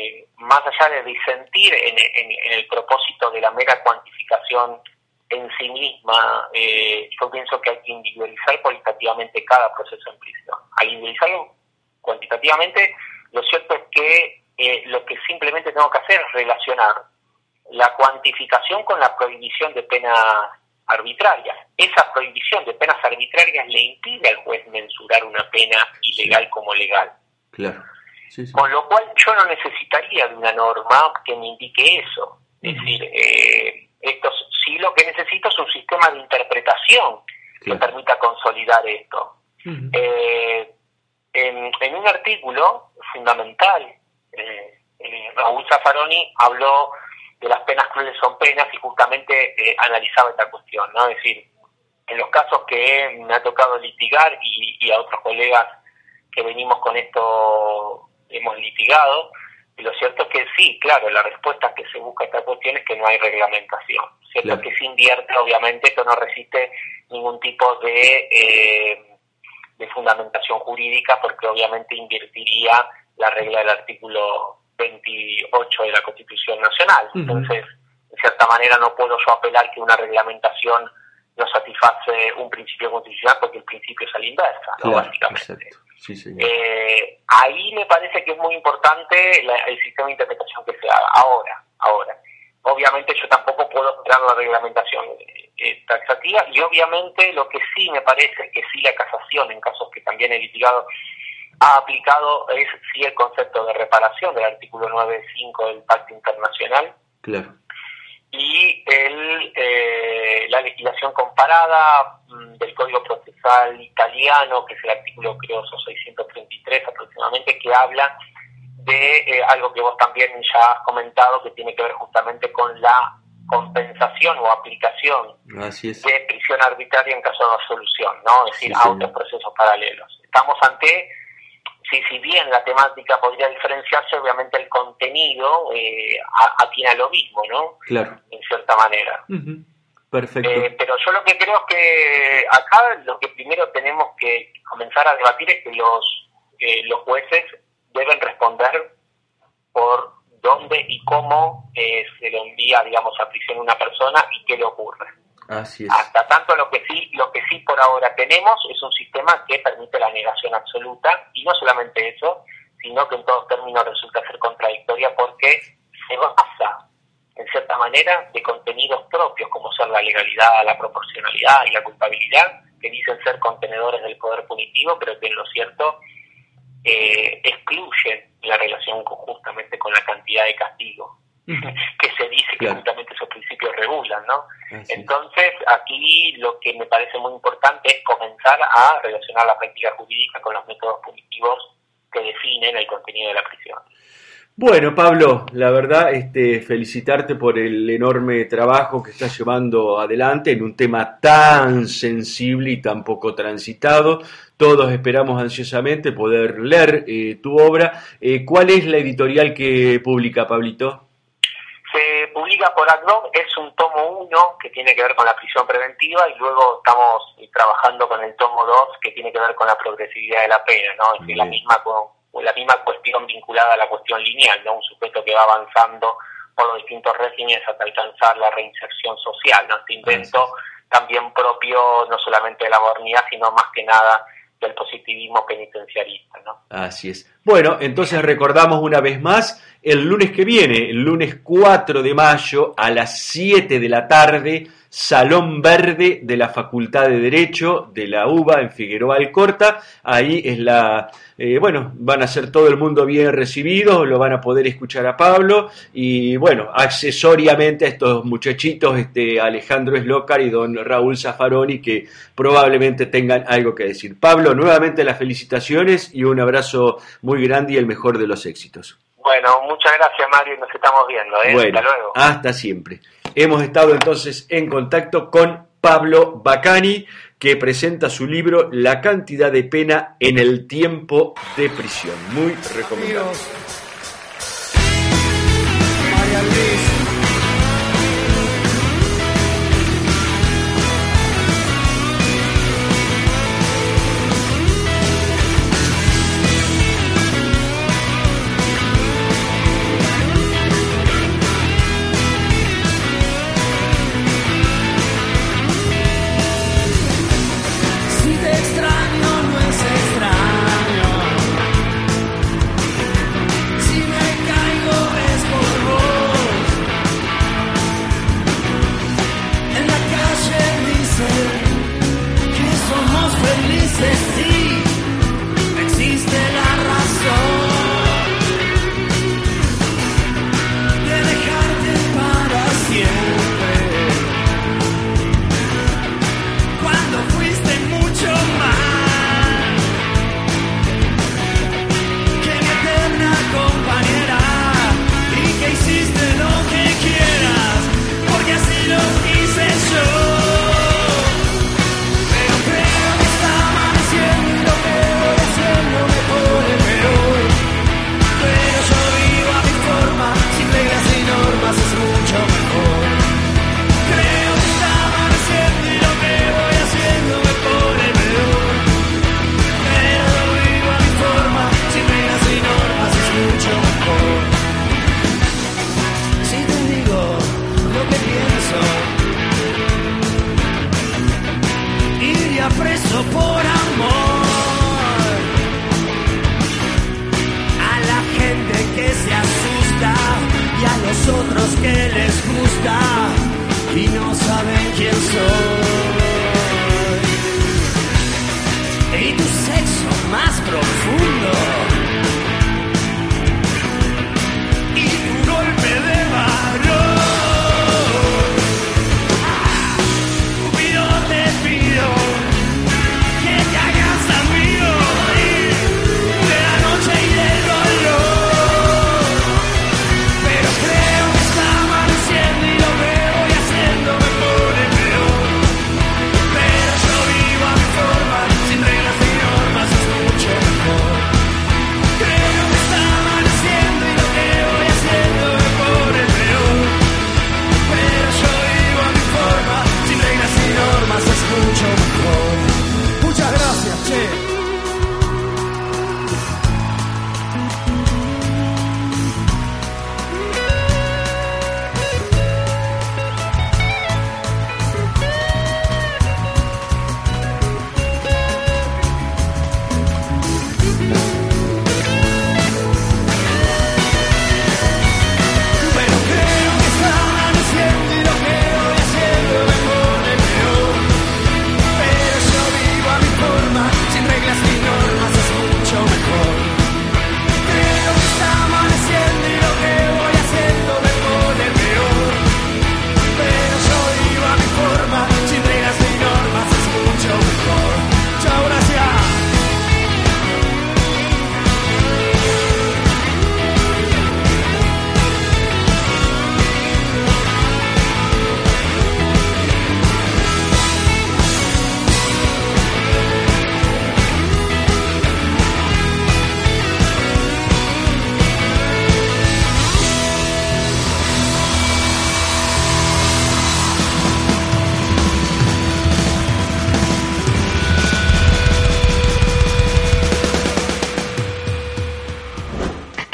más allá de disentir en, en, en el propósito de la mera cuantificación en sí misma, eh, yo pienso que hay que individualizar cualitativamente cada proceso en prisión. Al individualizarlo cuantitativamente, lo cierto es que eh, lo que simplemente tengo que hacer es relacionar la cuantificación con la prohibición de penas arbitrarias. Esa prohibición de penas arbitrarias le impide al juez mensurar una pena ilegal como legal. Claro. Sí, sí. Con lo cual yo no necesitaría de una norma que me indique eso. Es uh-huh. decir, eh, esto sí lo que necesito es un sistema de interpretación claro. que permita consolidar esto. Uh-huh. Eh, en, en un artículo fundamental, eh, eh, Raúl Zaffaroni habló de las penas crueles son penas y justamente eh, analizaba esta cuestión, ¿no? Es decir, en los casos que me ha tocado litigar y, y a otros colegas que venimos con esto hemos litigado, y lo cierto es que sí, claro, la respuesta que se busca a esta cuestión es que no hay reglamentación. Cierto claro. que se invierte, obviamente, esto no resiste ningún tipo de, eh, de fundamentación jurídica, porque obviamente invertiría la regla del artículo veintiocho de la Constitución Nacional. Uh-huh. Entonces, de cierta manera no puedo yo apelar que una reglamentación no satisface un principio constitucional porque el principio es a la inversa, ¿no? Claro, básicamente. Sí, eh, ahí me parece que es muy importante la, el sistema de interpretación que se haga. Ahora, ahora. Obviamente yo tampoco puedo esperar la reglamentación eh, taxativa y obviamente lo que sí me parece que sí la casación, en casos que también he litigado, ha aplicado es sí el concepto de reparación del artículo nueve punto cinco del Pacto Internacional. Claro. Y el, eh, la legislación comparada mmm, del Código Procesal Italiano, que es el artículo, creo, seiscientos treinta y tres aproximadamente, que habla de eh, algo que vos también ya has comentado, que tiene que ver justamente con la compensación o aplicación Así es. de prisión arbitraria en caso de absolución, ¿no? Es decir, sí, autos procesos paralelos. Estamos ante... Sí, si bien la temática podría diferenciarse, obviamente el contenido eh, atiene a lo mismo, ¿no? Claro. En cierta manera. Uh-huh. Perfecto. Eh, pero yo lo que creo es que acá lo que primero tenemos que comenzar a debatir es que los, eh, los jueces deben responder por dónde y cómo eh, se le envía, digamos, a prisión una persona y qué le ocurre. Así es. Hasta tanto lo que sí, lo que sí por ahora tenemos es un sistema que permite la negación absoluta, y no solamente eso, sino que en todos términos resulta ser contradictoria porque se basa, en cierta manera, de contenidos propios como ser la legalidad, la proporcionalidad y la culpabilidad, que dicen ser contenedores del poder punitivo, pero que en lo cierto eh, excluyen la relación con, justamente con la cantidad de castigo que se dice que claro. justamente esos principios regulan, ¿no? Así Entonces, aquí lo que me parece muy importante es comenzar a relacionar la práctica jurídica con los métodos punitivos que definen el contenido de la prisión. Bueno, Pablo, la verdad, este, felicitarte por el enorme trabajo que estás llevando adelante en un tema tan sensible y tan poco transitado. Todos esperamos ansiosamente poder leer eh, tu obra. Eh, ¿Cuál es la editorial que publica, Pablito? Se publica por ACNOV, es un tomo uno que tiene que ver con la prisión preventiva y luego estamos trabajando con el tomo dos que tiene que ver con la progresividad de la pena, ¿no? Es decir, la misma, la misma cuestión vinculada a la cuestión lineal, ¿no? Un sujeto que va avanzando por los distintos regímenes hasta alcanzar la reinserción social, ¿no? Este invento también propio no solamente de la modernidad, sino más que nada del positivismo penitenciarista, ¿no? Así es. Bueno, entonces recordamos una vez más, el lunes que viene, el lunes cuatro de mayo, a las siete de la tarde, Salón Verde de la Facultad de Derecho de la U B A en Figueroa Alcorta. Ahí es la, eh, bueno, van a ser todo el mundo bien recibidos, lo van a poder escuchar a Pablo y, bueno, accesoriamente a estos muchachitos, este Alejandro Slócar y don Raúl Zaffaroni, que probablemente tengan algo que decir. Pablo, nuevamente las felicitaciones y un abrazo muy grande y el mejor de los éxitos. Bueno, muchas gracias, Mario, nos estamos viendo, ¿eh? Bueno, hasta luego. Hasta siempre. Hemos estado entonces en contacto con Pablo Baccani, que presenta su libro La cantidad de pena en el tiempo de prisión. Muy recomendado. María Luis.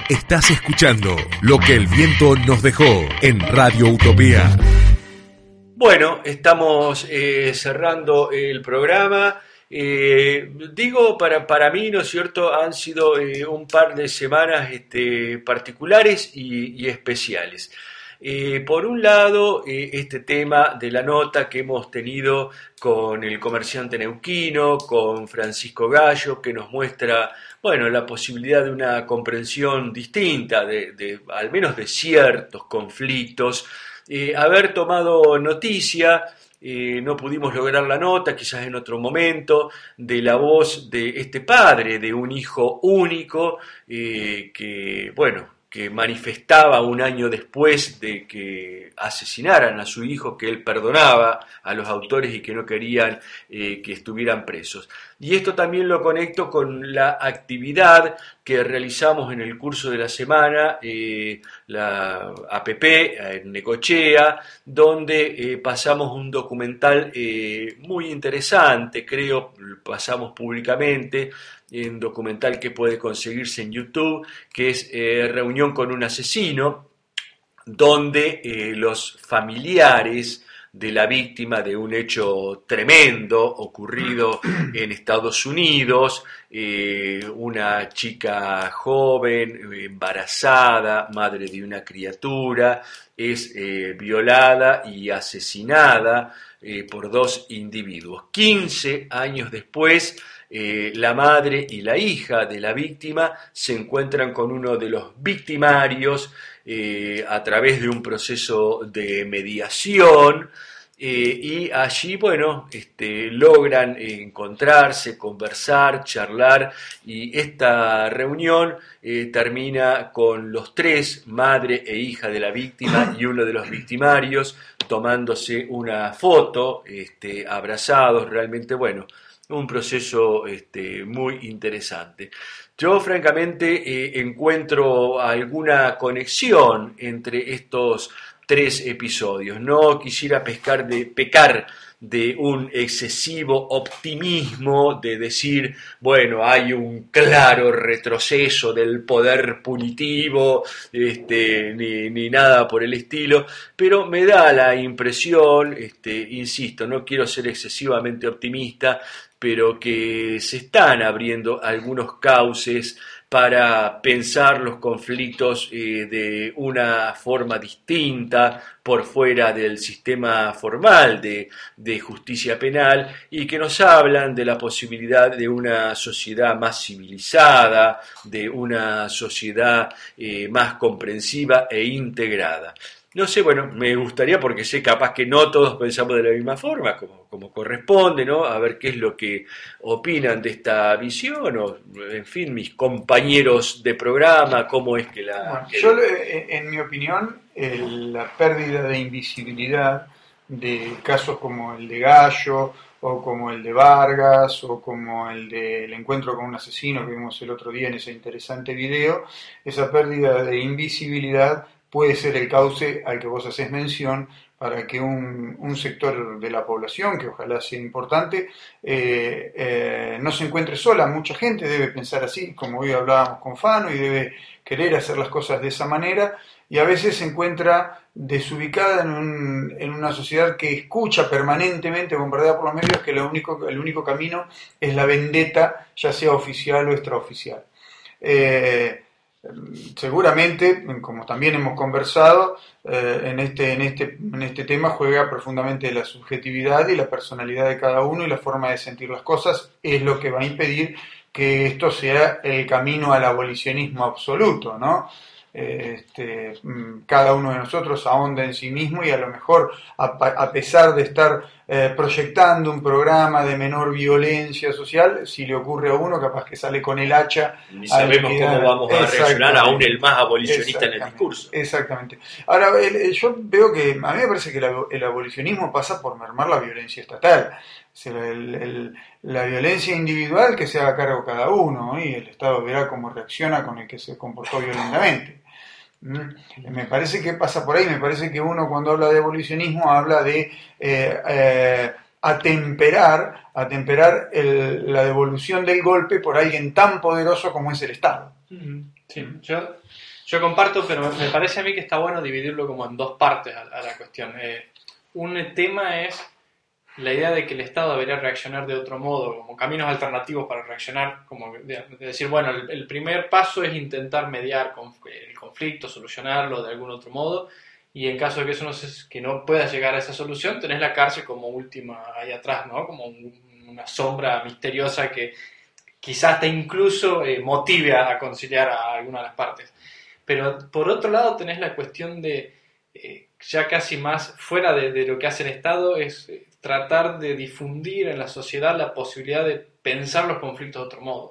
Estás escuchando Lo que el viento nos dejó en Radio Utopía. Bueno, estamos eh, cerrando el programa. Eh, digo, para, para mí, ¿no es cierto?, han sido eh, un par de semanas este, particulares y, y especiales. Eh, por un lado, eh, este tema de la nota que hemos tenido con el comerciante neuquino, con Francisco Gallo, que nos muestra, bueno, la posibilidad de una comprensión distinta, de, de al menos de ciertos conflictos. Eh, haber tomado noticia, eh, no pudimos lograr la nota, quizás en otro momento, de la voz de este padre de un hijo único, eh, que, bueno, que manifestaba un año después de que asesinaran a su hijo que él perdonaba a los autores y que no querían eh, que estuvieran presos. Y esto también lo conecto con la actividad que realizamos en el curso de la semana, eh, la A P P en Necochea, donde eh, pasamos un documental eh, muy interesante, creo, pasamos públicamente, un documental que puede conseguirse en YouTube, que es eh, Reunión con un asesino, donde eh, los familiares de la víctima de un hecho tremendo ocurrido en Estados Unidos, eh, una chica joven, embarazada, madre de una criatura, es eh, violada y asesinada eh, por dos individuos. quince años después, Eh, la madre y la hija de la víctima se encuentran con uno de los victimarios eh, a través de un proceso de mediación eh, y allí, bueno, este, logran encontrarse, conversar, charlar, y esta reunión eh, termina con los tres, madre e hija de la víctima y uno de los victimarios, tomándose una foto, este, abrazados. Realmente, bueno, un proceso este, muy interesante. Yo francamente eh, encuentro alguna conexión entre estos tres episodios. No quisiera pescar de, pecar de un excesivo optimismo, de decir, bueno, hay un claro retroceso del poder punitivo, este, ni, ni nada por el estilo, pero me da la impresión, este, insisto, no quiero ser excesivamente optimista, pero que se están abriendo algunos cauces para pensar los conflictos eh, de una forma distinta, por fuera del sistema formal de, de justicia penal, y que nos hablan de la posibilidad de una sociedad más civilizada, de una sociedad eh, más comprensiva e integrada. No sé, bueno, me gustaría, porque sé capaz que no todos pensamos de la misma forma, como, como corresponde, ¿no? A ver qué es lo que opinan de esta visión, o, en fin, mis compañeros de programa, cómo es que la... Bueno, que... yo, en mi opinión, el, la pérdida de invisibilidad de casos como el de Gallo, o como el de Vargas, o como el del encuentro con un asesino que vimos el otro día en ese interesante video, esa pérdida de invisibilidad puede ser el cauce al que vos haces mención para que un, un sector de la población, que ojalá sea importante, eh, eh, no se encuentre sola. Mucha gente debe pensar así, como hoy hablábamos con Fano, y debe querer hacer las cosas de esa manera, y a veces se encuentra desubicada en, un, en una sociedad que escucha permanentemente, bombardeada por los medios, que lo único, el único camino es la vendetta, ya sea oficial o extraoficial. Eh, Seguramente, como también hemos conversado, eh, en, este, en, este, en este tema juega profundamente la subjetividad y la personalidad de cada uno, y la forma de sentir las cosas es lo que va a impedir que esto sea el camino al abolicionismo absoluto, ¿no? Este, cada uno de nosotros ahonda en sí mismo, y a lo mejor, a, a pesar de estar eh, proyectando un programa de menor violencia social, si le ocurre a uno, capaz que sale con el hacha. Ni sabemos cómo vamos a reaccionar, aún el más abolicionista en el discurso. Exactamente. Ahora, el, el, yo veo que, a mí me parece que la, el abolicionismo pasa por mermar la violencia estatal. O sea, el, el, la violencia individual, que se haga cargo cada uno, ¿no? Y el Estado verá cómo reacciona con el que se comportó violentamente. Me parece que pasa por ahí. Me parece que uno, cuando habla de abolicionismo, habla de eh, eh, atemperar, atemperar el, la devolución del golpe por alguien tan poderoso como es el Estado. Sí, yo, yo comparto, pero me parece a mí que está bueno dividirlo como en dos partes a, a la cuestión. Eh, un tema es la idea de que el Estado debería reaccionar de otro modo, como caminos alternativos para reaccionar, como de, de decir, bueno, el, el primer paso es intentar mediar con, el conflicto, solucionarlo de algún otro modo, y en caso de que eso no, se, que no pueda llegar a esa solución, tenés la cárcel como última ahí atrás, ¿no? Como un, una sombra misteriosa que quizás te incluso eh, motive a conciliar a alguna de las partes. Pero por otro lado tenés la cuestión de, eh, ya casi más fuera de, de lo que hace el Estado, es eh, tratar de difundir en la sociedad la posibilidad de pensar los conflictos de otro modo.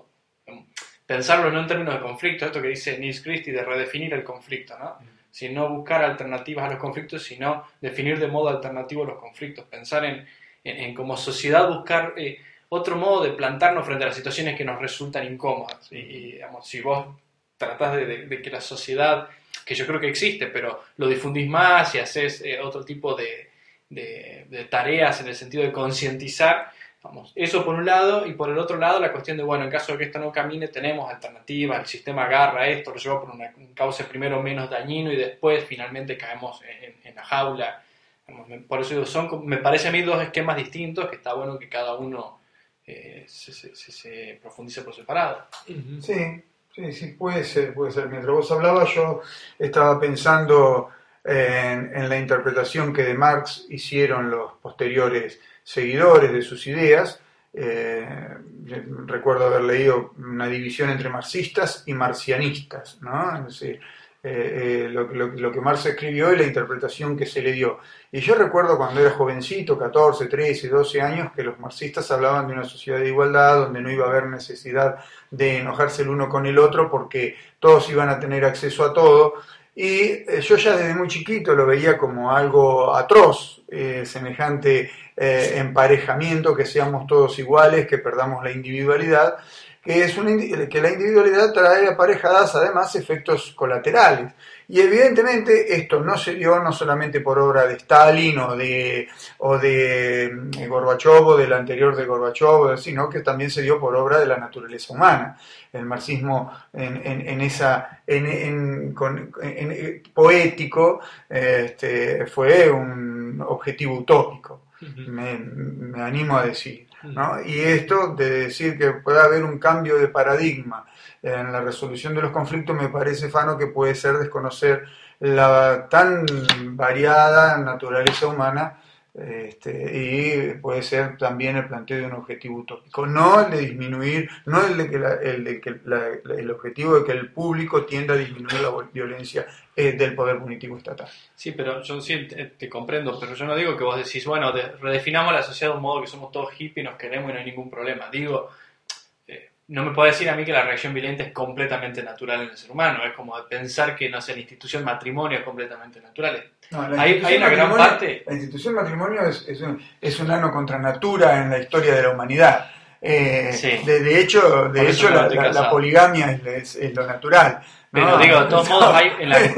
Pensarlo no en términos de conflicto, esto que dice Nils Christie, de redefinir el conflicto, ¿no? Sino buscar alternativas a los conflictos, sino definir de modo alternativo los conflictos. Pensar en, en, en como sociedad buscar eh, otro modo de plantarnos frente a las situaciones que nos resultan incómodas. Y, y digamos, si vos tratás de, de, de que la sociedad, que yo creo que existe, pero lo difundís más y haces eh, otro tipo de, de, de tareas en el sentido de concientizar, vamos, eso por un lado, y por el otro lado la cuestión de, bueno, en caso de que esto no camine, tenemos alternativas, el sistema agarra esto, lo lleva por una, un cauce primero menos dañino y después finalmente caemos en, en la jaula. Vamos, por eso digo, son, me parece a mí dos esquemas distintos que está bueno que cada uno eh, se, se, se, se profundice por separado. Sí, sí, sí, puede ser, puede ser. Mientras vos hablabas yo estaba pensando en, en la interpretación que de Marx hicieron los posteriores seguidores de sus ideas. Eh, recuerdo haber leído una división entre marxistas y marcianistas, ¿no? Es decir, eh, eh, lo, lo, lo que Marx escribió y la interpretación que se le dio. Y yo recuerdo cuando era jovencito, catorce, trece, doce años, que los marxistas hablaban de una sociedad de igualdad donde no iba a haber necesidad de enojarse el uno con el otro porque todos iban a tener acceso a todo. Y eh, yo ya desde muy chiquito lo veía como algo atroz, eh, semejante eh, emparejamiento, que seamos todos iguales, que perdamos la individualidad, que, es una, que la individualidad trae aparejadas además efectos colaterales. Y evidentemente esto no se dio no solamente por obra de Stalin o de, o de Gorbachov o del anterior de Gorbachov, sino que también se dio por obra de la naturaleza humana. El marxismo en, en, en esa en, en, con, en, en, poético este, fue un objetivo utópico, uh-huh. me, me animo a decir, ¿no? Y esto de decir que puede haber un cambio de paradigma en la resolución de los conflictos me parece, Fano, que puede ser desconocer la tan variada naturaleza humana. Este, y puede ser también el planteo de un objetivo utópico, no el de disminuir, no el de que, la, el, de que la, el objetivo de que el público tienda a disminuir la violencia eh, del poder punitivo estatal. Sí, pero yo sí te, te comprendo, pero yo no digo que vos decís, bueno, de, redefinamos la sociedad de un modo que somos todos hippies, nos queremos y no hay ningún problema. Digo, eh, no me puede decir a mí que la reacción violenta es completamente natural en el ser humano, es como pensar que, no sé, la institución matrimonio es completamente natural. No, la hay, hay una gran parte. La institución matrimonio es, es, un, es un ano contra natura en la historia de la humanidad. Eh, sí. de, de hecho, de hecho la, la, la poligamia es, es, es lo natural. Pero no, digo, de todos modos hay en la...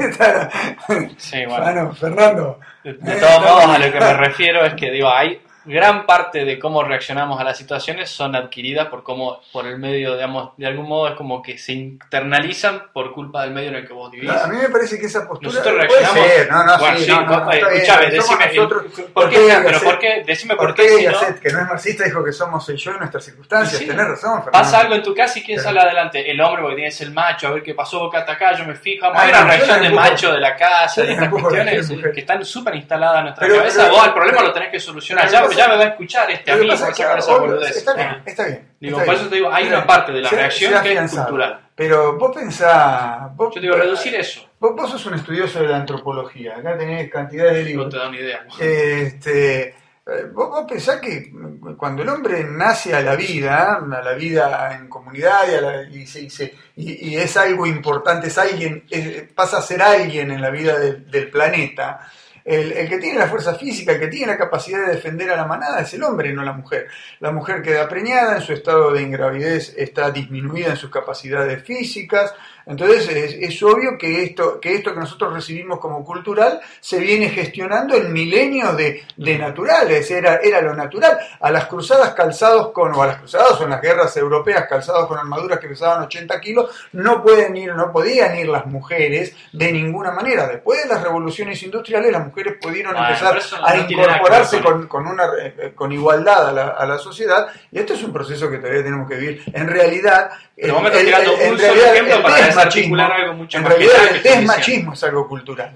sí, bueno. Bueno, Fernando. De, de todos modos, a lo que me refiero es que digo, hay gran parte de cómo reaccionamos a las situaciones son adquiridas por cómo, por el medio, digamos, de algún modo es como que se internalizan por culpa del medio en el que vos vivís. A mí me parece que esa postura nosotros reaccionamos, puede ser, no, no, bueno, sí, sí, no, no, no, escuchame, decime, nosotros, ¿por, ¿por qué, qué pero Gasset, por qué, decime por, por qué, qué si Gasset, no, que no es marxista, dijo que somos el yo en nuestras circunstancias, sí, tenés razón, Fernando. Pasa algo en tu casa y quién pero, sale adelante, el hombre porque tienes el macho, a ver qué pasó boca hasta acá, yo me fijo, ah, hay una reacción de macho de la casa, de estas cuestiones que están súper instaladas en nuestra pero, cabeza, pero, vos el problema pero, lo tenés que solucionar, ya, ya me va a escuchar este amigo, esa boludez. Está bien, está bien. Digo, está por bien. eso te digo, hay una parte de la se, reacción se que es cultural. Pero vos pensás... Vos, Yo digo, reducir eso. Vos, vos sos un estudioso de la antropología, acá tenés cantidades de libros. No te da una idea. Este, vos, vos pensás que cuando el hombre nace a la vida, a la vida en comunidad y, a la, y, se, y, se, y, y es algo importante, es alguien, es, pasa a ser alguien en la vida de, del planeta... El, el que tiene la fuerza física, el que tiene la capacidad de defender a la manada es el hombre, no la mujer. La mujer queda preñada, en su estado de ingravidez está disminuida en sus capacidades físicas, Entonces es, es obvio que esto, que esto que nosotros recibimos como cultural se viene gestionando en milenios de, de naturales, era, era lo natural. A las cruzadas calzados con, o a las cruzadas o en las guerras europeas calzados con armaduras que pesaban ochenta kilos, no pueden ir, no podían ir las mujeres de ninguna manera. Después de las revoluciones industriales, las mujeres pudieron bueno, empezar no a no incorporarse con, con, una, con igualdad a la, a la sociedad, y esto es un proceso que todavía tenemos que vivir. En realidad, Pero vos me estás tirando un solo ejemplo para desarticular algo mucho en más realidad general. el desmachismo es algo cultural.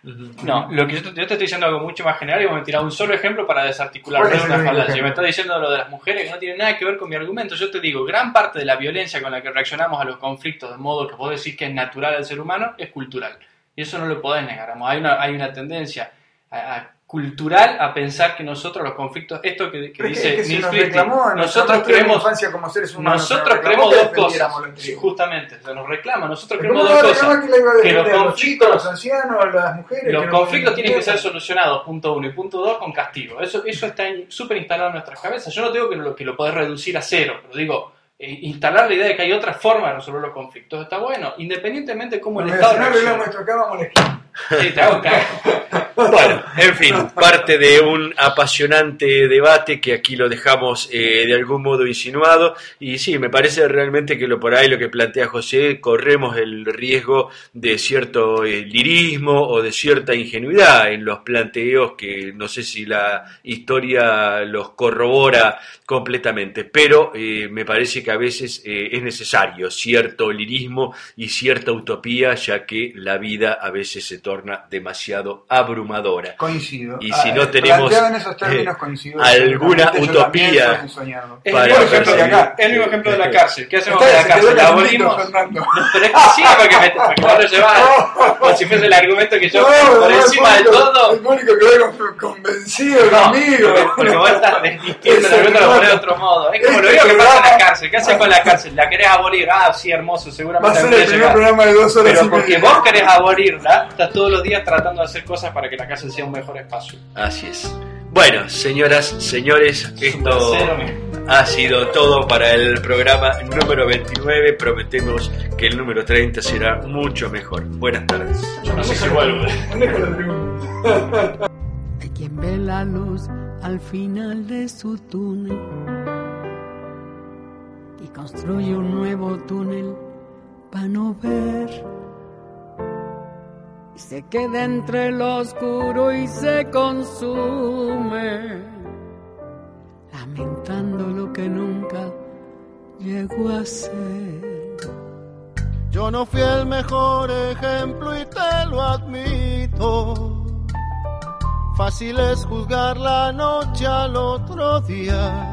No, lo que yo te, yo te estoy diciendo algo mucho más general y vos me tirás un solo ejemplo para desarticular ¿Cuál es una el único falacia. ejemplo? Me estás diciendo lo de las mujeres que no tiene nada que ver con mi argumento. Yo te digo, gran parte de la violencia con la que reaccionamos a los conflictos, de modo que vos decís que es natural al ser humano, es cultural. Y eso no lo podés negar. Hay una, hay una tendencia a, a cultural a pensar que nosotros los conflictos, esto que, que Pero es dice que, es que Nils se nos Flichting, reclamó en nosotros nuestra creemos infancia como seres humanos. nosotros se nos creemos reclamó dos que defendiéramos cosas, lo sí, antiguo. justamente, se nos reclama, nosotros Pero creemos ¿cómo dos va a reclamar cosas, que la iba a que defender los a los chicos, a los conflictos, ancianos, a las mujeres? los que no conflictos tienen que ser entendieron? solucionados, punto uno, y punto dos, con castigo. Eso, eso está súper instalado en nuestras cabezas. Yo no digo que lo, que lo podés reducir a cero, pero digo, eh, instalar la idea de que hay otra forma de resolver los conflictos está bueno, independientemente de cómo el Mira, Estado si no reacciona. arreglamos esto acá, vamos a la esquina. Sí, te hago cagar. Bueno, en fin, parte de un apasionante debate que aquí lo dejamos eh, de algún modo insinuado, y sí, me parece realmente que lo por ahí lo que plantea José, corremos el riesgo de cierto eh, lirismo o de cierta ingenuidad en los planteos que no sé si la historia los corrobora completamente, pero eh, me parece que a veces eh, es necesario cierto lirismo y cierta utopía, ya que la vida a veces se torna demasiado abrumadora. Coincido. Y si Ah, no eh, tenemos planteado en esos términos, eh, coincido alguna absolutamente. Yo utopía también soy soñado. Es para el mismo ejemplo de percibir- acá, es el mismo ejemplo de la cárcel. ¿Qué hacemos Está- con la se quedó cárcel? ¿La calentito, abolimos? Fernando. No, pero es que sí, porque, me, porque vos lo llevas como si fuese el argumento que yo No, por no, encima el de público- todo. El público quedó con- convencido No, conmigo. porque, porque vos estás desvistiendo el Ese argumento, lo programa- ponés de otro modo. Es como lo este mismo que pasa en la programa- cárcel. ¿Qué haces con la cárcel? ¿La querés abolir? Ah, sí, hermoso, Va seguramente a ser voy el a primer llegar. programa de dos horas Pero y porque media. vos querés abolirla, estás todos los días tratando de hacer cosas para que la cárcel sea un mejor espacio. Así es. Bueno, señoras, señores, esto Super cero, ha sido todo para el programa número veintinueve. Prometemos que el número treinta será mucho mejor. Buenas tardes. Yo no sé si vuelvo. Hay quien ve la luz al final de su túnel y construye un nuevo túnel para no ver. Y se queda entre lo oscuro y se consume, lamentando lo que nunca llegó a ser. Yo no fui el mejor ejemplo y te lo admito. Fácil es juzgar la noche al otro día,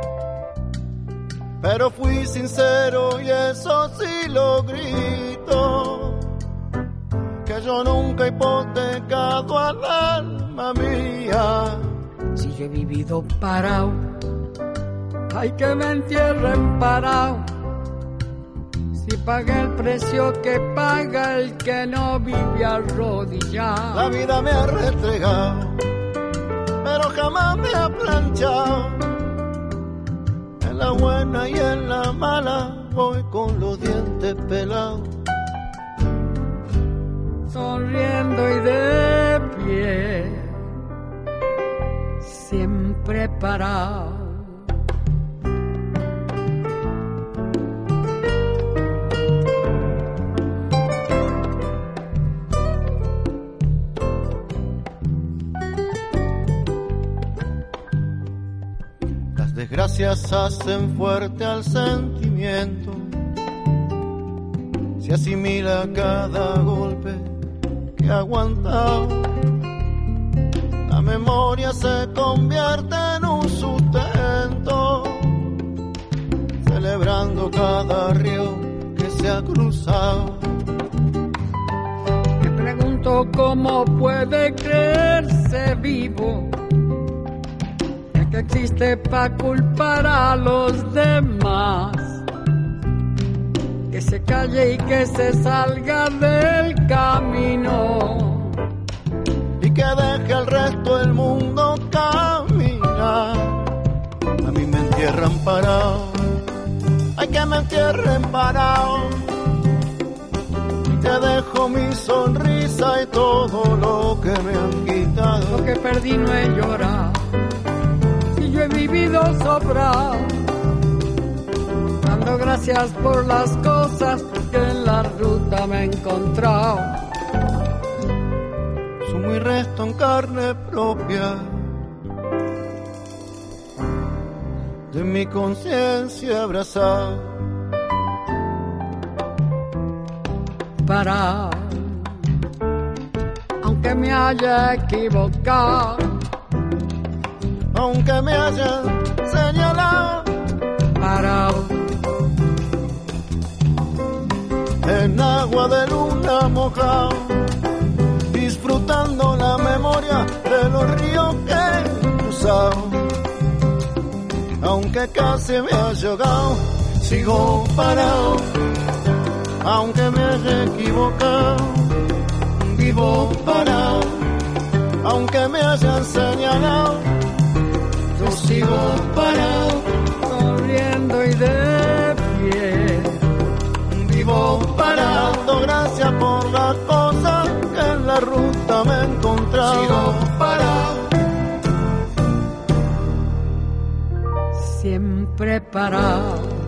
pero fui sincero y eso sí lo grito. Que yo nunca he hipotecado al alma mía. Si yo he vivido parado, hay que me entierren parado. Si pagué el precio que paga el que no vive arrodillado. La vida me ha restregado, pero jamás me ha planchado. En la buena y en la mala voy con los dientes pelados. Sonriendo y de pie, siempre parado. Las desgracias hacen fuerte al sentimiento, se asimila cada golpe que ha aguantado. La memoria se convierte en un sustento, celebrando cada río que se ha cruzado. Me pregunto cómo puede creerse vivo el que existe para culpar a los demás. Que se calle y que se salga del camino Y que deje al resto del mundo caminar. A mí me entierran parado, hay que me entierren parado. te dejo mi sonrisa y todo lo que me han quitado. Lo que perdí no he llorado y yo he vivido sobrado, dando gracias por las cosas que en la ruta me he encontrado. Sumo y resto en carne propia de mi conciencia abrazada. Para, aunque me haya equivocado, aunque me hayan señalado, parado en agua de luna mojado, disfrutando la memoria de los ríos que he cruzado. Aunque casi me haya ahogado, sigo parado. Aunque me haya equivocado, vivo parado. Aunque me hayan señalado, yo sigo parado. Corriendo y de pie, vivo parado. Gracias por las cosas que en la ruta me he encontrado. Sigo parado. Siempre parado.